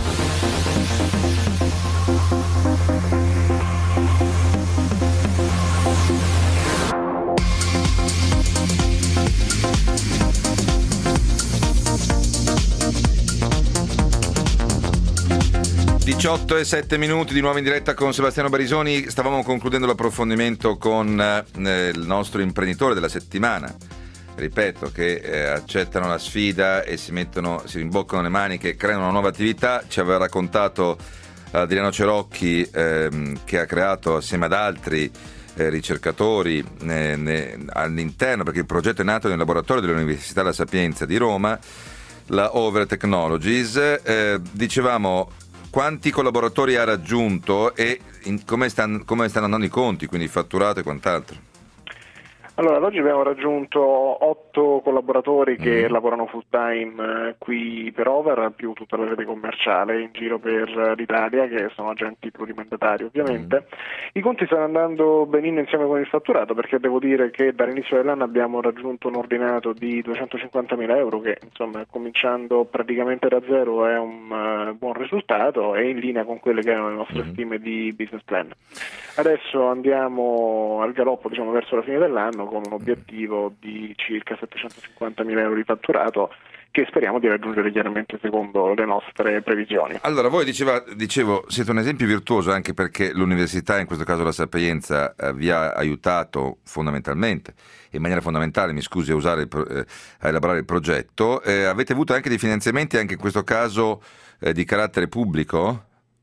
18:07 di nuovo in diretta con Sebastiano Barisoni. Stavamo concludendo l'approfondimento con il nostro imprenditore della settimana, ripeto, che accettano la sfida e si rimboccano le maniche e creano una nuova attività. Ci aveva raccontato Adriano Cerocchi che ha creato assieme ad altri ricercatori all'interno, perché il progetto è nato nel laboratorio dell'Università La Sapienza di Roma, la Over Technologies. Dicevamo, quanti collaboratori ha raggiunto e come stanno andando i conti, quindi fatturato e quant'altro? Allora, oggi abbiamo raggiunto 8 collaboratori che lavorano full time qui per Over, più tutta la rete commerciale in giro per l'Italia, che sono agenti plurimandatari ovviamente. I conti stanno andando benino insieme con il fatturato, perché devo dire che dall'inizio dell'anno abbiamo raggiunto un ordinato di 250.000 euro, che insomma, cominciando praticamente da zero, è un buon risultato e in linea con quelle che erano le nostre stime di business plan. Adesso andiamo al galoppo, diciamo, verso la fine dell'anno, con un obiettivo di circa 750.000 euro di fatturato, che speriamo di raggiungere chiaramente secondo le nostre previsioni. Allora, voi dicevo, siete un esempio virtuoso anche perché l'università, in questo caso La Sapienza, vi ha aiutato fondamentalmente, in maniera fondamentale, mi scusi, a elaborare il progetto. Avete avuto anche dei finanziamenti, anche in questo caso di carattere pubblico?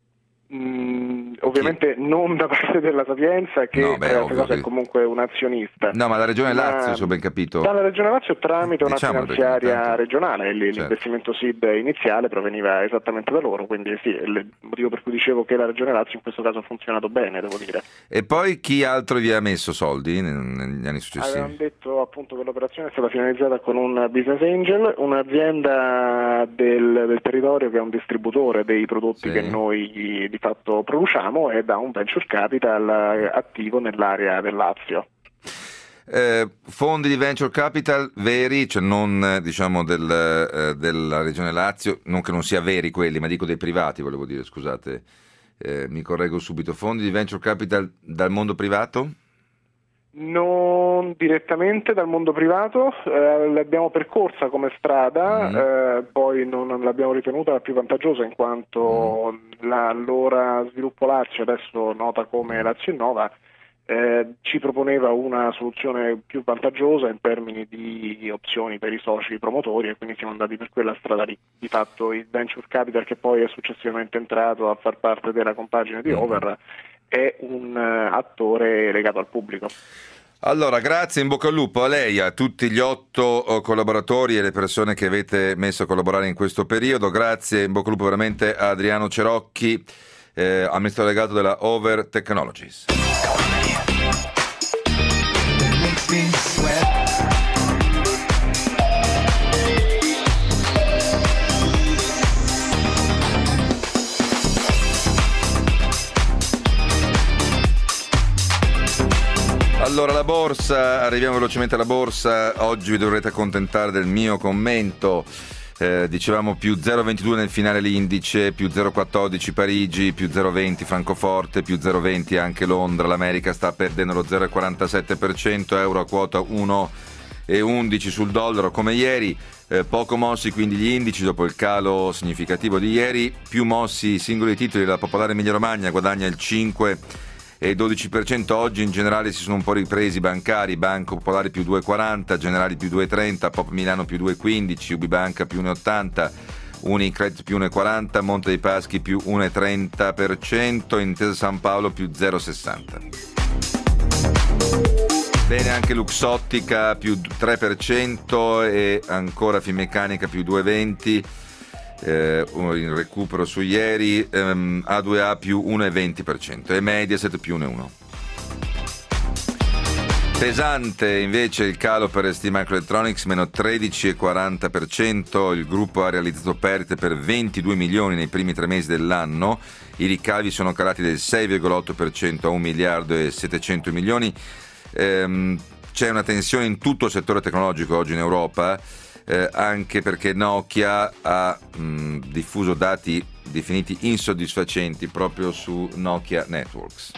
Ovviamente non da parte della Sapienza, che è comunque un azionista. No, ma la Regione Lazio, se ho ben capito. Dalla Regione Lazio tramite una finanziaria regionale, l'investimento SID iniziale proveniva esattamente da loro, quindi sì, il motivo per cui dicevo che la Regione Lazio in questo caso ha funzionato bene, devo dire. E poi chi altro vi ha messo soldi negli anni successivi? Avevamo detto appunto che l'operazione è stata finalizzata con un business angel, un'azienda del territorio che è un distributore dei prodotti che noi di fatto produciamo, e da un venture capital attivo nell'area del Lazio. Fondi di venture capital veri, cioè non diciamo della regione Lazio, non che non sia veri quelli, ma dico dei privati, volevo dire, scusate, mi correggo subito. Fondi di venture capital dal mondo privato? Non direttamente dal mondo privato, l'abbiamo percorsa come strada, poi non l'abbiamo ritenuta la più vantaggiosa, in quanto l'allora Sviluppo Lazio, adesso nota come Lazio Innova, ci proponeva una soluzione più vantaggiosa in termini di opzioni per i soci promotori, e quindi siamo andati per quella strada lì. Di fatto il venture capital, che poi è successivamente entrato a far parte della compagine di Over, è un attore legato al pubblico. Allora, grazie, in bocca al lupo a lei, a tutti gli 8 collaboratori e le persone che avete messo a collaborare in questo periodo. Grazie, in bocca al lupo veramente a Adriano Cerocchi, amministratore delegato della Over Technologies. Allora, la borsa, arriviamo velocemente alla borsa. Oggi vi dovrete accontentare del mio commento. Dicevamo più 0,22 nel finale l'indice, più 0,14 Parigi, più 0,20 Francoforte, più 0,20 anche Londra. L'America sta perdendo lo 0,47%, euro a quota 1,11 sul dollaro come ieri. Poco mossi quindi gli indici dopo il calo significativo di ieri, più mossi i singoli titoli. La Popolare Emilia Romagna guadagna il 5,12%. Oggi in generale si sono un po' ripresi bancari, Banco Popolare più 2,40, Generali più 2,30, Pop Milano più 2,15, Ubibanca più 1,80, Unicredit più 1,40, Monte dei Paschi più 1,30%, Intesa San Paolo più 0,60. Bene anche Luxottica più 3% e ancora Finmeccanica più 2,20%. In recupero su ieri, A2A più 1,20% e Mediaset più 1,1%. Pesante invece il calo per STMicroelectronics, meno 13,40%. Il gruppo ha realizzato perdite per 22 milioni nei primi 3 mesi dell'anno. I ricavi sono calati del 6,8% a 1 miliardo e 700 milioni. C'è una tensione in tutto il settore tecnologico oggi in Europa, anche perché Nokia ha diffuso dati definiti insoddisfacenti proprio su Nokia Networks.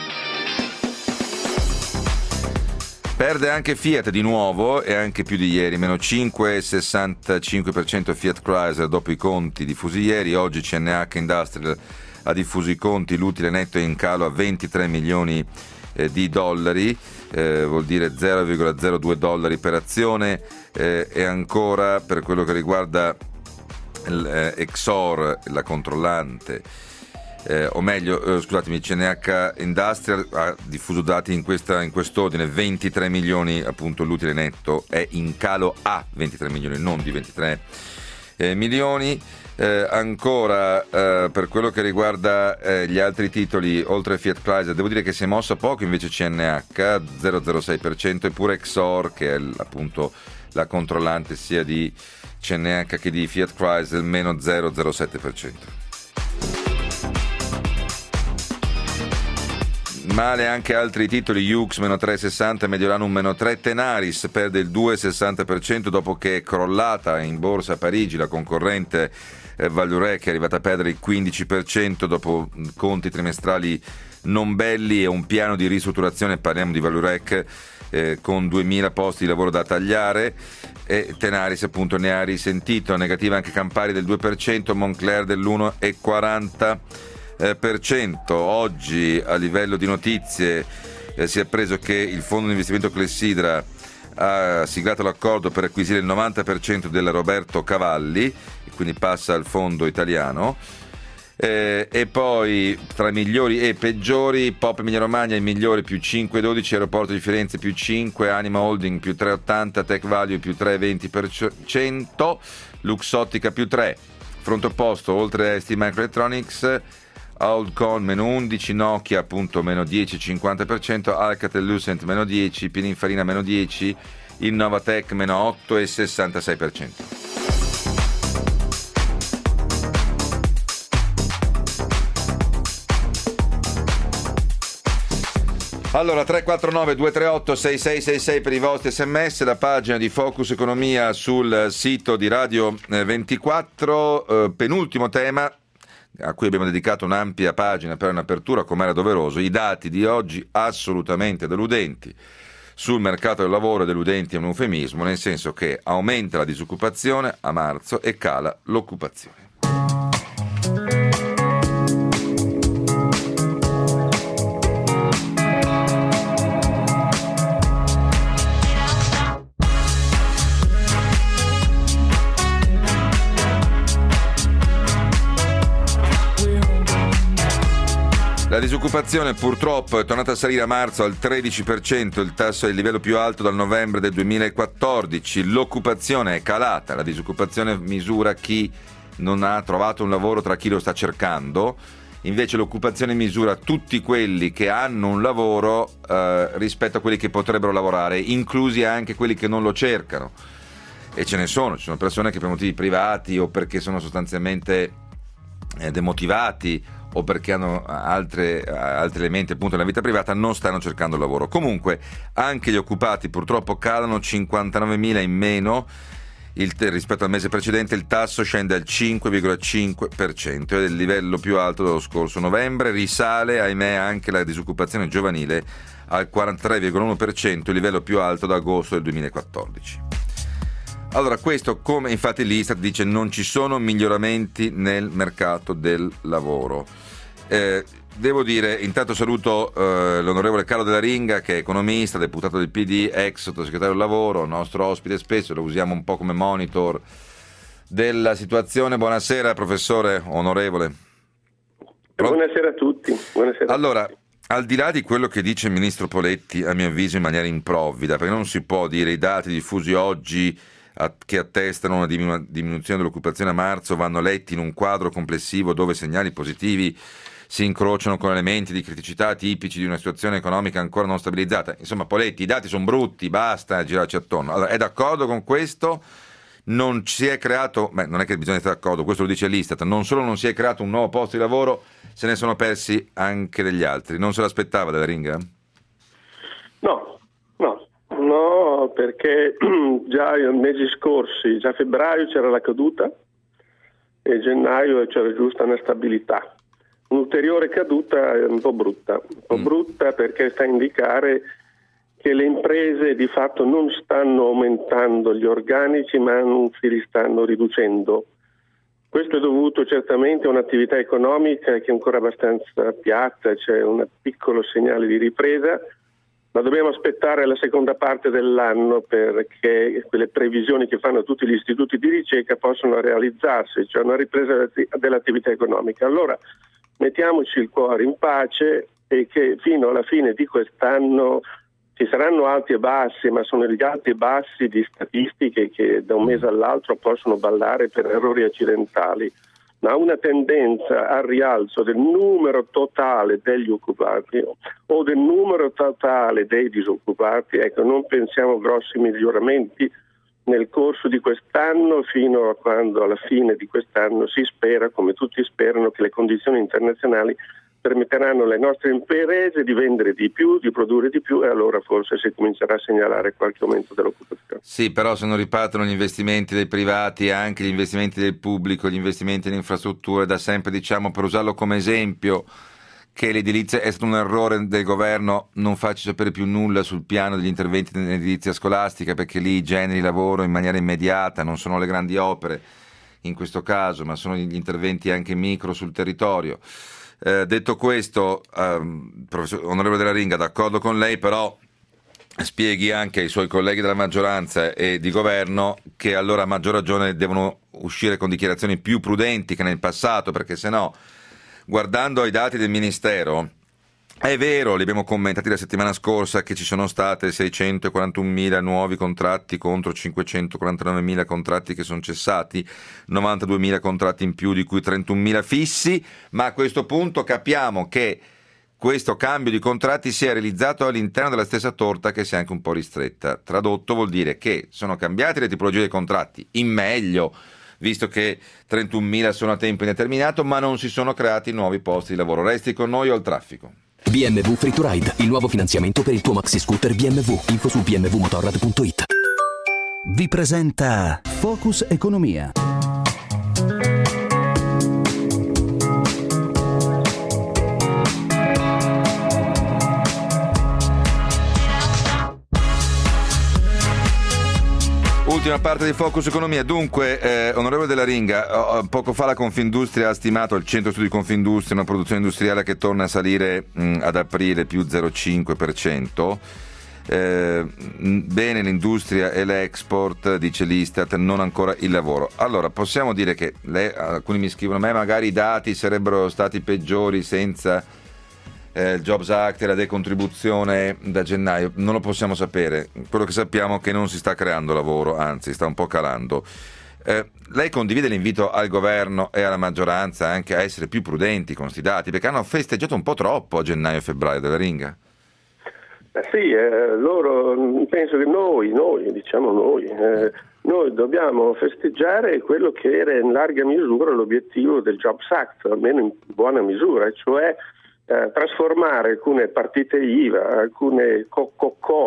Perde anche Fiat di nuovo e anche più di ieri, meno 5,65% Fiat Chrysler dopo i conti diffusi ieri. Oggi CNH Industrial ha diffuso i conti, l'utile netto è in calo a 23 milioni di dollari, vuol dire $0,02 per azione. E ancora per quello che riguarda Exor, la controllante, o meglio, scusatemi, CNH Industrial ha diffuso dati in quest'ordine: 23 milioni, appunto l'utile netto è in calo a 23 milioni, non di 23 milioni. Ancora per quello che riguarda gli altri titoli, oltre a Fiat Chrysler, devo dire che si è mossa poco invece CNH, 0,06%, eppure Exor, che è appunto la controllante sia di CNH che di Fiat Chrysler, meno 0,07%. Male anche altri titoli, Yux meno 3,60, Mediolanum meno 3, Tenaris perde il 2,60% dopo che è crollata in borsa a Parigi la concorrente Vallourec, che è arrivata a perdere il 15% dopo conti trimestrali non belli e un piano di ristrutturazione. Parliamo di Vallourec con 2000 posti di lavoro da tagliare, e Tenaris appunto ne ha risentito. Negativa anche Campari del 2%, Moncler dell'1,40%. Oggi a livello di notizie si è appreso che il fondo di investimento Clessidra ha siglato l'accordo per acquisire il 90% della Roberto Cavalli, e quindi passa al fondo italiano. E poi tra migliori e peggiori, Pop Emilia Romagna il migliore più 5,12, Aeroporto di Firenze più 5, Anima Holding più 3,80, Tech Value più 3,20%, Luxottica più 3. Fronte opposto, oltre a STMicroelectronics, Oldcon meno 11, Nokia appunto meno 10,50%, Alcatel Lucent meno 10, Pininfarina meno 10, Innovatech meno 8,66%. Allora 349-238-6666 per i vostri sms, la pagina di Focus Economia sul sito di Radio 24. Penultimo tema a cui abbiamo dedicato un'ampia pagina per un'apertura, come era doveroso. I dati di oggi assolutamente deludenti sul mercato del lavoro. Deludenti è un eufemismo, nel senso che aumenta la disoccupazione a marzo e cala l'occupazione. La disoccupazione purtroppo è tornata a salire a marzo al 13%, il tasso è il livello più alto dal novembre del 2014. L'occupazione è calata, la disoccupazione misura chi non ha trovato un lavoro tra chi lo sta cercando, invece l'occupazione misura tutti quelli che hanno un lavoro rispetto a quelli che potrebbero lavorare, inclusi anche quelli che non lo cercano. E ci sono persone che per motivi privati o perché sono sostanzialmente demotivati o perché hanno altri elementi appunto nella vita privata, non stanno cercando lavoro. Comunque anche gli occupati purtroppo calano, 59.000 in meno rispetto al mese precedente il tasso scende al 5,5%, è il livello più alto dello scorso novembre. Risale, ahimè, anche la disoccupazione giovanile al 43,1%, il livello più alto da agosto del 2014. Allora, questo, come infatti l'Istat dice, non ci sono miglioramenti nel mercato del lavoro. Devo dire, intanto saluto l'onorevole Carlo Della Ringa, che è economista, deputato del PD, ex sottosegretario del lavoro, nostro ospite spesso, lo usiamo un po' come monitor della situazione. Buonasera professore, onorevole. Buonasera a tutti. Buonasera. Allora, al di là di quello che dice il ministro Poletti, a mio avviso in maniera improvvida, perché non si può dire i dati diffusi oggi che attestano una diminuzione dell'occupazione a marzo vanno letti in un quadro complessivo dove segnali positivi si incrociano con elementi di criticità tipici di una situazione economica ancora non stabilizzata. Insomma, Poletti, i dati sono brutti, basta girarci attorno. Allora, è d'accordo con questo? Non si è creato, non è che bisogna stare d'accordo, questo lo dice l'Istat, non solo non si è creato un nuovo posto di lavoro, se ne sono persi anche degli altri. Non se l'aspettava Della Ringa? No, perché già nei mesi scorsi, già a febbraio c'era la caduta e a gennaio c'era giusta una stabilità. Un'ulteriore caduta è un po' brutta perché sta a indicare che le imprese di fatto non stanno aumentando gli organici, ma anzi li stanno riducendo. Questo è dovuto certamente a un'attività economica che è ancora abbastanza piatta, c'è un piccolo segnale di ripresa, ma dobbiamo aspettare la seconda parte dell'anno perché quelle previsioni che fanno tutti gli istituti di ricerca possono realizzarsi, cioè una ripresa dell'attività economica. Allora mettiamoci il cuore in pace e che fino alla fine di quest'anno ci saranno alti e bassi, ma sono gli alti e bassi di statistiche che da un mese all'altro possono ballare per errori accidentali, ma una tendenza al rialzo del numero totale degli occupati o del numero totale dei disoccupati, ecco, non pensiamo grossi miglioramenti nel corso di quest'anno fino a quando alla fine di quest'anno si spera, come tutti sperano, che le condizioni internazionali permetteranno alle nostre imprese di vendere di più, di produrre di più, e allora forse si comincerà a segnalare qualche aumento dell'occupazione. Sì, però se non ripartono gli investimenti dei privati, anche gli investimenti del pubblico, gli investimenti in infrastrutture, da sempre diciamo, per usarlo come esempio, che l'edilizia è stato un errore del governo, non faccio sapere più nulla sul piano degli interventi nell'edilizia scolastica, perché lì generi lavoro in maniera immediata, non sono le grandi opere in questo caso, ma sono gli interventi anche micro sul territorio. Detto questo, professor onorevole Della Ringa, d'accordo con lei, però spieghi anche ai suoi colleghi della maggioranza e di governo che allora a maggior ragione devono uscire con dichiarazioni più prudenti che nel passato, perché sennò, guardando ai dati del Ministero, è vero, li abbiamo commentati la settimana scorsa, che ci sono state 641.000 nuovi contratti contro 549.000 contratti che sono cessati, 92.000 contratti in più, di cui 31.000 fissi, ma a questo punto capiamo che questo cambio di contratti si è realizzato all'interno della stessa torta che si è anche un po' ristretta. Tradotto vuol dire che sono cambiate le tipologie dei contratti, in meglio, visto che 31.000 sono a tempo indeterminato, ma non si sono creati nuovi posti di lavoro. Resti con noi o al traffico. BMW Free to Ride, il nuovo finanziamento per il tuo maxi scooter BMW. Info su bmwmotorrad.it. Vi presenta Focus Economia. Ultima parte di Focus Economia. Dunque, onorevole Della Ringa, poco fa la Confindustria ha stimato, il centro studi Confindustria, una produzione industriale che torna a salire ad aprile più 0,5%. Bene l'industria e l'export, dice l'Istat, non ancora il lavoro. Allora, possiamo dire che alcuni mi scrivono: a me magari i dati sarebbero stati peggiori senza il Jobs Act e la decontribuzione da gennaio. Non lo possiamo sapere. Quello che sappiamo è che non si sta creando lavoro, anzi sta un po' calando. Lei condivide l'invito al governo e alla maggioranza anche a essere più prudenti con questi dati, perché hanno festeggiato un po' troppo a gennaio e febbraio Della Ringa? Sì, loro, penso che noi dobbiamo festeggiare quello che era in larga misura l'obiettivo del Jobs Act, almeno in buona misura, cioè trasformare alcune partite IVA, alcune COCO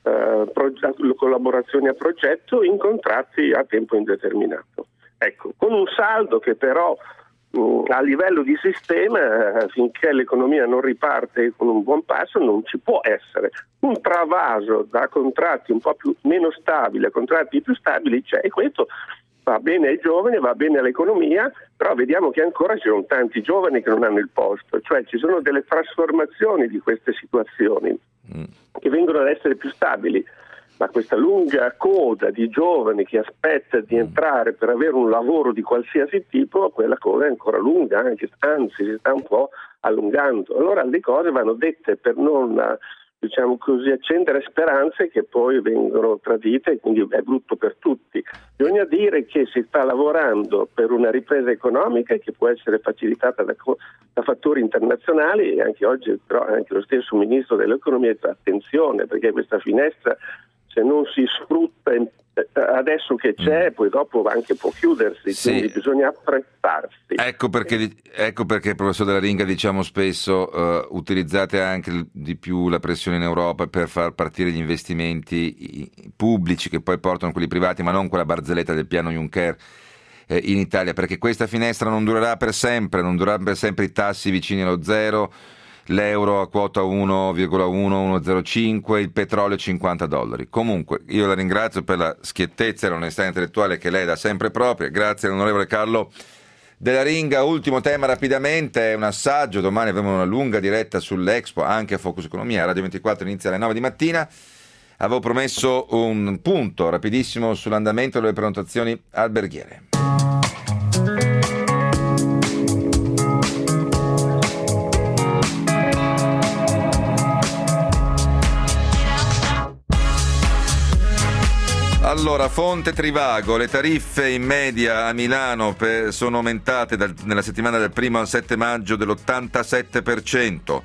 collaborazioni a progetto in contratti a tempo indeterminato. Ecco, con un saldo che però a livello di sistema, finché l'economia non riparte con un buon passo, non ci può essere un travaso da contratti un po' meno stabili a contratti più stabili, e questo va bene ai giovani, va bene all'economia, però vediamo che ancora ci sono tanti giovani che non hanno il posto, cioè ci sono delle trasformazioni di queste situazioni che vengono ad essere più stabili, ma questa lunga coda di giovani che aspetta di entrare per avere un lavoro di qualsiasi tipo, quella coda è ancora lunga, anzi si sta un po' allungando. Allora le cose vanno dette per non, diciamo così, accendere speranze che poi vengono tradite, e quindi è brutto per tutti. Bisogna dire che si sta lavorando per una ripresa economica che può essere facilitata da fattori internazionali, e anche oggi però anche lo stesso Ministro dell'Economia ha detto attenzione, perché questa finestra, se non si sfrutta adesso che c'è, poi dopo anche può chiudersi, quindi bisogna apprezzarsi. Ecco perché, professor Della Ringa, diciamo spesso utilizzate anche di più la pressione in Europa per far partire gli investimenti pubblici che poi portano quelli privati, ma non quella barzelletta del piano Juncker in Italia, perché questa finestra non durerà per sempre, i tassi vicini allo zero, l'euro a quota 1,105, il petrolio $50. Comunque io la ringrazio per la schiettezza e l'onestà intellettuale che lei dà sempre propria. Grazie all'onorevole Carlo Della Ringa. Ultimo tema rapidamente, è un assaggio, domani avremo una lunga diretta sull'Expo anche a Focus Economia, Radio 24 inizia alle 9 di mattina. Avevo promesso un punto rapidissimo sull'andamento delle prenotazioni alberghiere. Allora, fonte Trivago, le tariffe in media a Milano sono aumentate nella settimana del 1 al 7 maggio dell'87%.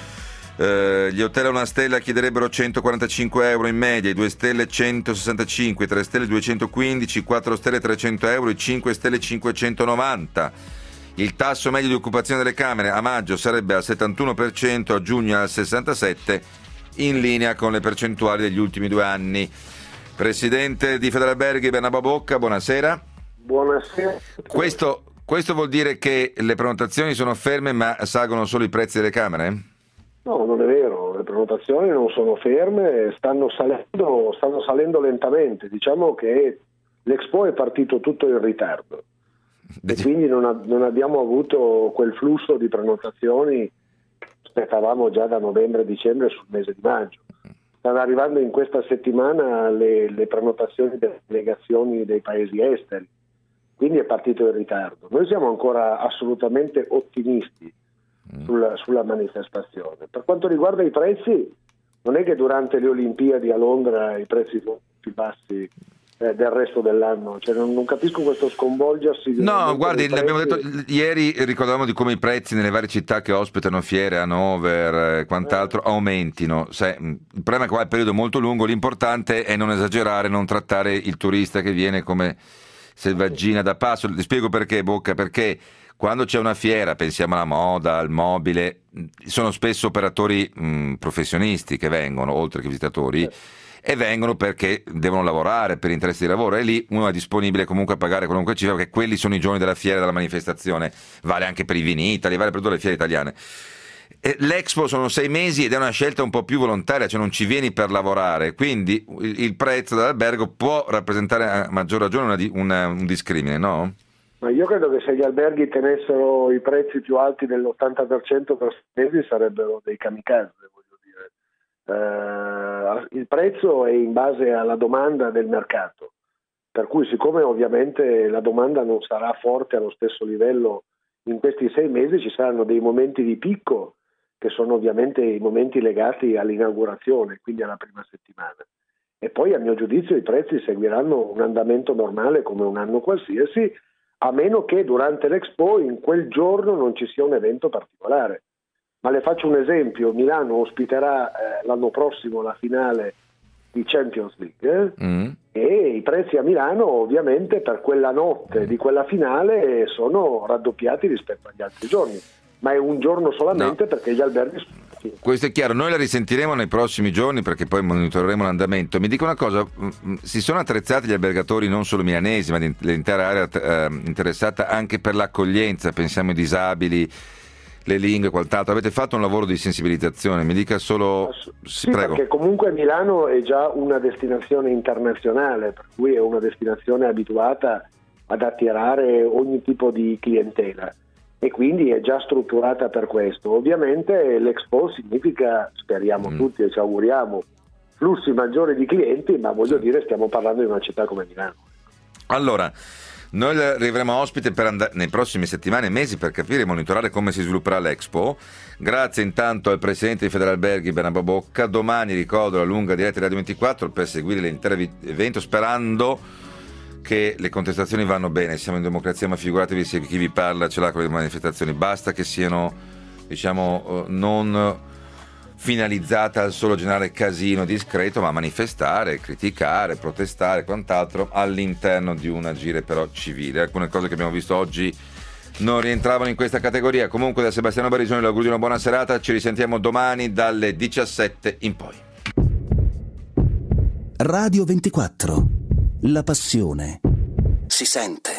Gli hotel a 1 stella chiederebbero €145 in media, i 2 stelle 165, i 3 stelle 215, i 4 stelle 300 euro, i 5 stelle 590. Il tasso medio di occupazione delle camere a maggio sarebbe al 71%, a giugno al 67%, in linea con le percentuali degli ultimi 2 anni. Presidente di Federalberghi Bernabò Bocca, buonasera. Buonasera. Questo vuol dire che le prenotazioni sono ferme ma salgono solo i prezzi delle camere? No, non è vero, le prenotazioni non sono ferme, stanno salendo lentamente. Diciamo che l'Expo è partito tutto in ritardo e quindi non abbiamo avuto quel flusso di prenotazioni che aspettavamo già da novembre-dicembre sul mese di maggio. Stanno arrivando in questa settimana le prenotazioni delle delegazioni dei paesi esteri, quindi è partito in ritardo. Noi siamo ancora assolutamente ottimisti sulla manifestazione. Per quanto riguarda i prezzi, non è che durante le Olimpiadi a Londra i prezzi sono più bassi del resto dell'anno, cioè non capisco questo sconvolgersi. No, guardi, l'abbiamo detto ieri, ricordavamo di come i prezzi nelle varie città che ospitano fiere, Hannover e quant'altro, aumentino. Il problema è che qua è un periodo molto lungo, l'importante è non esagerare, non trattare il turista che viene come selvaggina da passo. Le spiego perché, Bocca, perché quando c'è una fiera, pensiamo alla moda, al mobile, sono spesso operatori professionisti che vengono, oltre che visitatori, e vengono perché devono lavorare per interessi di lavoro, e lì uno è disponibile comunque a pagare qualunque cifra, perché quelli sono i giorni della fiera, della manifestazione. Vale anche per i Vinitali, vale per tutte le fiere italiane. L'Expo sono 6 mesi ed è una scelta un po' più volontaria, cioè non ci vieni per lavorare, quindi il prezzo dell'albergo può rappresentare a maggior ragione un discrimine, no? Ma io credo che se gli alberghi tenessero i prezzi più alti dell'80% per 6 mesi sarebbero dei kamikaze, voglio dire. Il prezzo è in base alla domanda del mercato, per cui siccome ovviamente la domanda non sarà forte allo stesso livello in questi 6 mesi, ci saranno dei momenti di picco che sono ovviamente i momenti legati all'inaugurazione, quindi alla prima settimana, e poi a mio giudizio i prezzi seguiranno un andamento normale come un anno qualsiasi, a meno che durante l'Expo in quel giorno non ci sia un evento particolare. Ma le faccio un esempio: Milano ospiterà l'anno prossimo la finale di Champions League e i prezzi a Milano ovviamente per quella notte di quella finale sono raddoppiati rispetto agli altri giorni, ma è un giorno solamente perché gli alberghi infatti. Questo è chiaro, noi la risentiremo nei prossimi giorni perché poi monitoreremo l'andamento. Mi dico una cosa, si sono attrezzati gli albergatori non solo milanesi ma l'intera area interessata anche per l'accoglienza, pensiamo ai disabili, le lingue e quant'altro. Avete fatto un lavoro di sensibilizzazione, mi dica solo... Sì, prego. Perché comunque Milano è già una destinazione internazionale, per cui è una destinazione abituata ad attirare ogni tipo di clientela e quindi è già strutturata per questo. Ovviamente l'Expo significa, speriamo tutti e ci auguriamo, flussi maggiori di clienti, ma voglio dire, stiamo parlando di una città come Milano. Allora, noi la riavremo ospite nei prossimi settimane e mesi per capire e monitorare come si svilupperà l'Expo. Grazie intanto al presidente di Federalberghi Bernabò Bocca. Domani ricordo la lunga diretta di Radio 24 per seguire l'intero evento, sperando che le contestazioni vanno bene. Siamo in democrazia, ma figuratevi se chi vi parla ce l'ha con le manifestazioni. Basta che siano, diciamo, non finalizzate al solo generare casino discreto, ma manifestare, criticare, protestare, quant'altro all'interno di un agire però civile. Alcune cose che abbiamo visto oggi non rientravano in questa categoria. Comunque da Sebastiano Barisoni l'augurio di una buona serata, ci risentiamo domani dalle 17 in poi. Radio 24. La passione si sente.